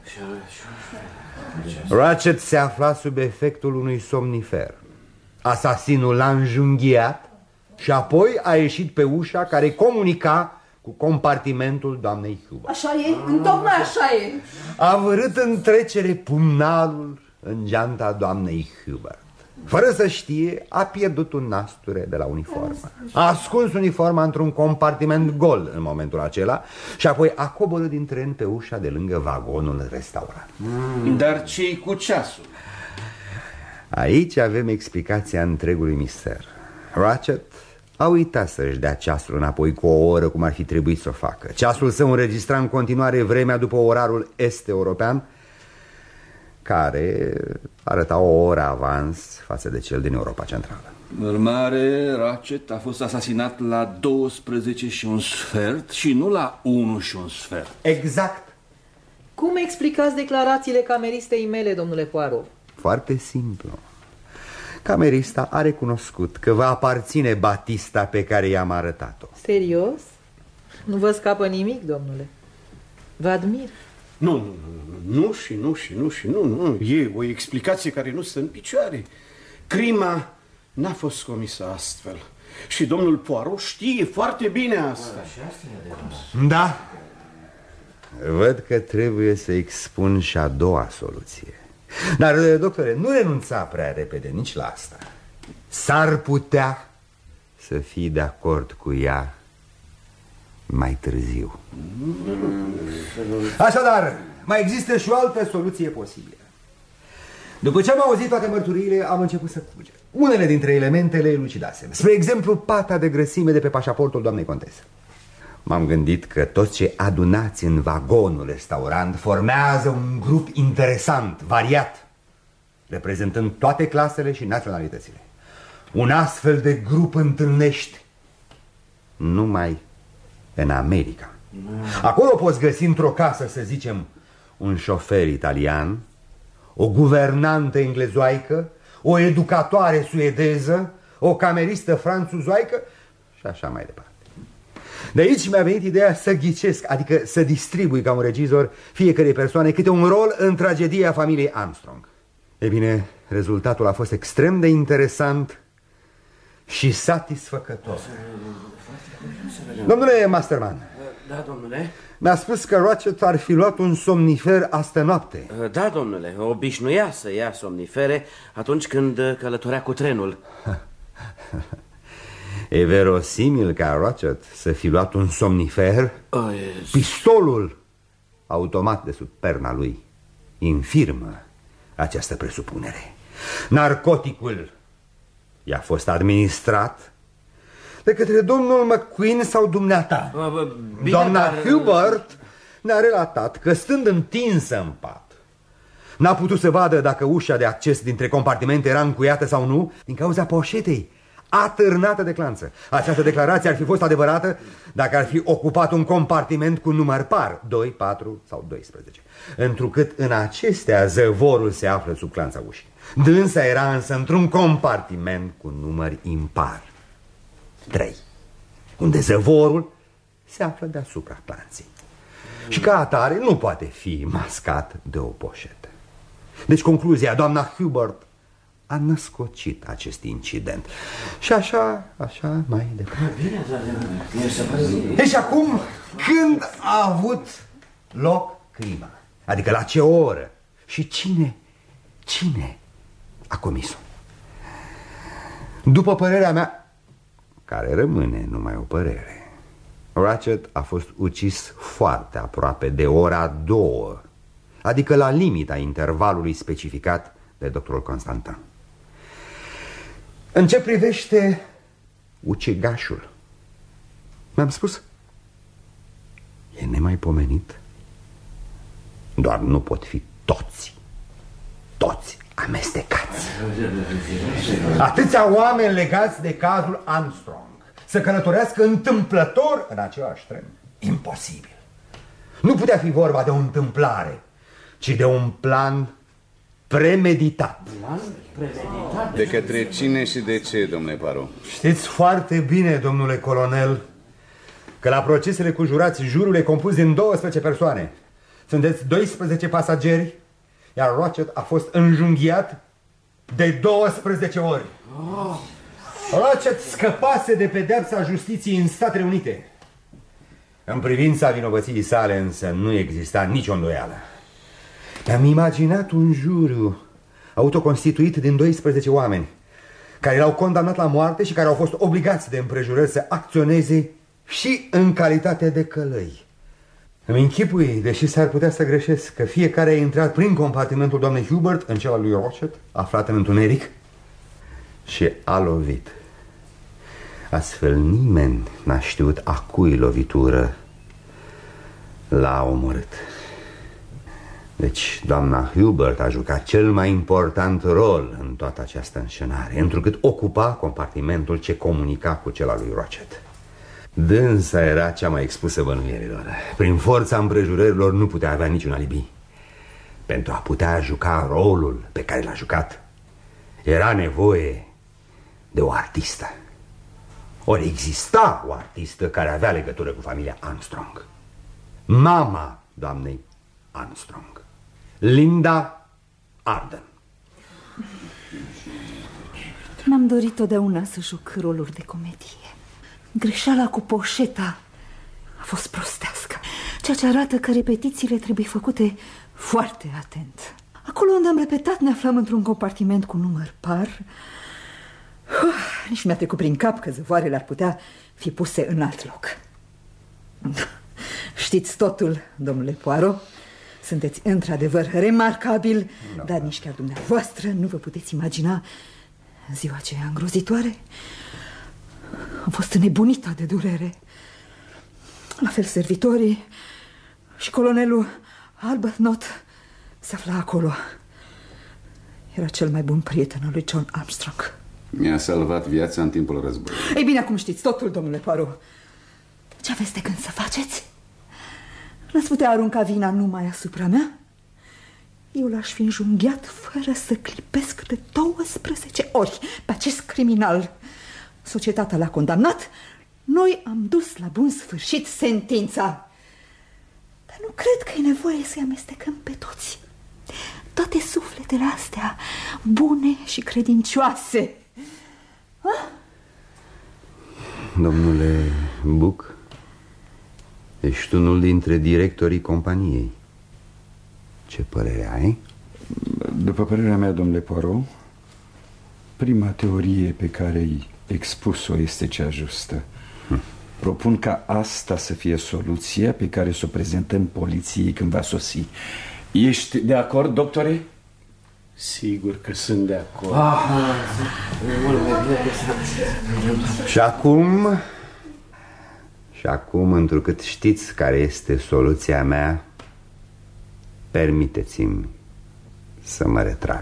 Ratchet se afla sub efectul unui somnifer. Asasinul l-a înjunghiat și apoi a ieșit pe ușa care comunica cu compartimentul doamnei Hubert. Așa e? Întocmai așa e. A vărât în trecere pumnalul în geanta doamnei Hubert. Fără să știe, a pierdut un nasture de la uniformă. A ascuns uniforma într-un compartiment gol în momentul acela și apoi a coborât din tren pe ușa de lângă vagonul restaurant. Dar ce-i cu ceasul? Aici avem explicația întregului mister. Ratchet a uitat să-și dea ceasul înapoi cu o oră cum ar fi trebuit să o facă. Ceasul său înregistra în continuare vremea după orarul est-european, care arăta o oră avans față de cel din Europa Centrală. Urmare, Ratchet a fost asasinat la 12:15 și nu la 1:15. Exact. Cum explicați declarațiile cameristei mele, domnule Poirot? Foarte simplu. Camerista a recunoscut că vă aparține batista pe care i-am arătat-o. Serios? Nu vă scapă nimic, domnule? Vă admir. Nu. E o explicație care nu stă în picioare. Crima n-a fost comisă astfel. Și domnul Poirot știe foarte bine asta. Da. Văd că trebuie să expun și a doua soluție. Dar, doctore, nu renunța prea repede nici la asta. S-ar putea să fii de acord cu ea mai târziu. Așadar, mai există și o altă soluție posibilă. După ce am auzit toate mărturiile, am început să cuget. Unele dintre elementele elucidasem. Spre exemplu, pata de grăsime de pe pașaportul doamnei contese. M-am gândit că toți cei adunați în vagonul restaurant formează un grup interesant, variat, reprezentând toate clasele și naționalitățile. Un astfel de grup întâlnești numai în America. Acolo poți găsi într-o casă, să zicem, un șofer italian, o guvernantă englezoaică, o educatoare suedeză, o cameristă franțuzoaică și așa mai departe. De aici mi-a venit ideea să ghicesc, adică să distribui ca un regizor fiecare persoane câte un rol în tragedia familiei Armstrong. Ei bine, rezultatul a fost extrem de interesant și satisfăcător. Domnule Masterman. Da, domnule. Mi-a spus că Ratchet ar fi luat un somnifer astă noapte. Da, domnule, obișnuia să ia somnifere atunci când călătorea cu trenul. E verosimil ca Ratchet să fi luat un somnifer? Pistolul automat de sub perna lui infirmă această presupunere. Narcoticul i-a fost administrat de către domnul McQueen sau dumneata. Doamna Hubert ne-a relatat că, stând întinsă în pat, n-a putut să vadă dacă ușa de acces dintre compartimente era încuiată sau nu, din cauza poșetei atârnată de clanță. Această declarație ar fi fost adevărată dacă ar fi ocupat un compartiment cu număr par, 2, 4 sau 12, întrucât în acestea zăvorul se află sub clanța ușii. Dânsa era însă într-un compartiment cu număr impar, 3, unde zăvorul se află deasupra clanței și ca atare nu poate fi mascat de o poșetă. Deci concluzia, doamna Hubert a născocit acest incident. Și așa mai departe. Deci acum, când a avut loc crima? Adică la ce oră? Și cine a comis-o? După părerea mea, care rămâne numai o părere, Ratchet a fost ucis foarte aproape de ora 2, adică la limita intervalului specificat de doctorul Constantin. În ce privește ucigașul, mi-am spus, e nemaipomenit. Doar nu pot fi toți amestecați. Atâția oameni legați de cazul Armstrong să călătorească întâmplător în același tren. Imposibil. Nu putea fi vorba de o întâmplare, ci de un plan premeditat. De către cine și de ce, domnule Poirot? Știți foarte bine, domnule colonel, că la procesele cu jurați jurul e compus din 12 persoane. Sunteți 12 pasageri, iar Ratchet a fost înjunghiat de 12 ori. Ratchet scăpase de pedeapsa justiției în Statele Unite. În privința vinovăției sale însă nu exista nicio îndoială. Am imaginat un juriu autoconstituit din 12 oameni care l-au condamnat la moarte și care au fost obligați de împrejurări să acționeze și în calitate de călăi. Îmi închipui, deși s-ar putea să greșesc, că fiecare a intrat prin compartimentul doamnei Hubert în cel al lui Ratchet, aflat în întuneric, și a lovit. Astfel nimeni n-a știut a cui lovitură l-a omorât. Deci doamna Hubert a jucat cel mai important rol în toată această înșenare, întrucât ocupa compartimentul ce comunica cu cel al lui Ratchet. Dânsa era cea mai expusă bănuierilor. Prin forța împrejurărilor nu putea avea niciun alibi. Pentru a putea juca rolul pe care l-a jucat, era nevoie de o artistă. Ori exista o artistă care avea legătură cu familia Armstrong. Mama doamnei Armstrong, Linda Arden. Mi-am dorit totdeauna să joc roluri de comedie. Greșeala cu poșeta a fost prostească, ceea ce arată că repetițiile trebuie făcute foarte atent. Acolo unde am repetat ne aflăm într-un compartiment cu număr par. Nici mi-a trecut prin cap că zăvoarele ar putea fi puse în alt loc. Știți totul, domnule Poirot. Sunteți într-adevăr remarcabil, dar nici chiar dumneavoastră nu vă puteți imagina ziua aceea îngrozitoare. Am fost înnebunită de durere. La fel servitorii și colonelul Arbuthnot se afla acolo. Era cel mai bun prieten al lui John Armstrong. Mi-a salvat viața în timpul războiului. Ei bine, acum știți totul, domnule Poirot. Ce aveți de gând să faceți? N-ați putea arunca vina numai asupra mea? Eu l-aș fi înjunghiat fără să clipesc de 12 ori pe acest criminal. Societatea l-a condamnat. Noi am dus la bun sfârșit sentința. Dar nu cred că e nevoie să-i amestecăm pe toți. Toate sufletele astea bune și credincioase. Ha? Domnule Buc, ești unul dintre directorii companiei. Ce părere ai? După părerea mea, domnule Poirot, prima teorie pe care ai expus-o este cea justă. Propun ca asta să fie soluția pe care să o prezentăm poliției când va sosi. Ești de acord, doctore? Sigur că sunt de acord. Și acum, întrucât știți care este soluția mea, permiteți-mi să mă retrag.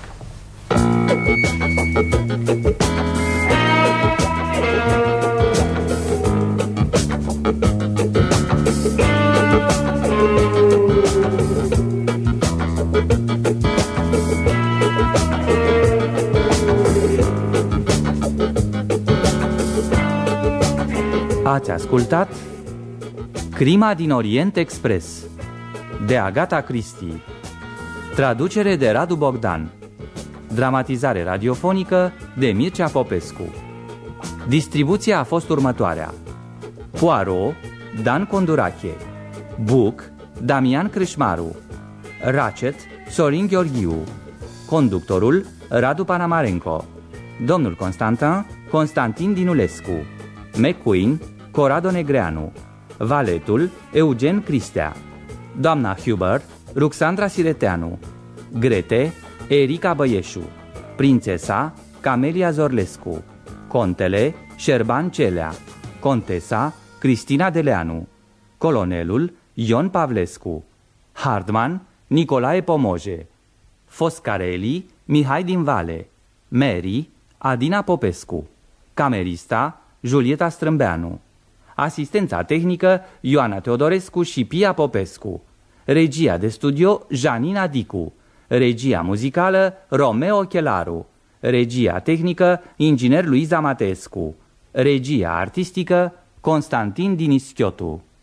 Ați ascultat Crima din Orient Express de Agatha Christie. Traducere de Radu Bogdan. Dramatizare radiofonică de Mircea Popescu. Distribuția a fost următoarea: Poirot, Dan Condurache; Buc, Damian Crâșmaru; Ratchet, Sorin Gheorghiu; conductorul, Radu Panamarenko; domnul Constantin, Constantin Dinulescu; McQueen, Corrado Negreanu; valetul, Eugen Cristea; doamna Hubert, Ruxandra Sireteanu; Grete, Erica Băieșu; prințesa, Camelia Zorlescu; contele, Șerban Celea; contesa, Cristina Deleanu; colonelul, Ion Pavlescu; Hardman, Nicolae Pomoje; Foscarelli, Mihai din Vale; Mary, Adina Popescu; camerista, Julieta Strâmbeanu; asistența tehnică, Ioana Teodorescu și Pia Popescu; regia de studio, Janina Dicu; regia muzicală, Romeo Chelaru; regia tehnică, inginer Luiza Mateescu; regia artistică, Constantin Dinischiotu.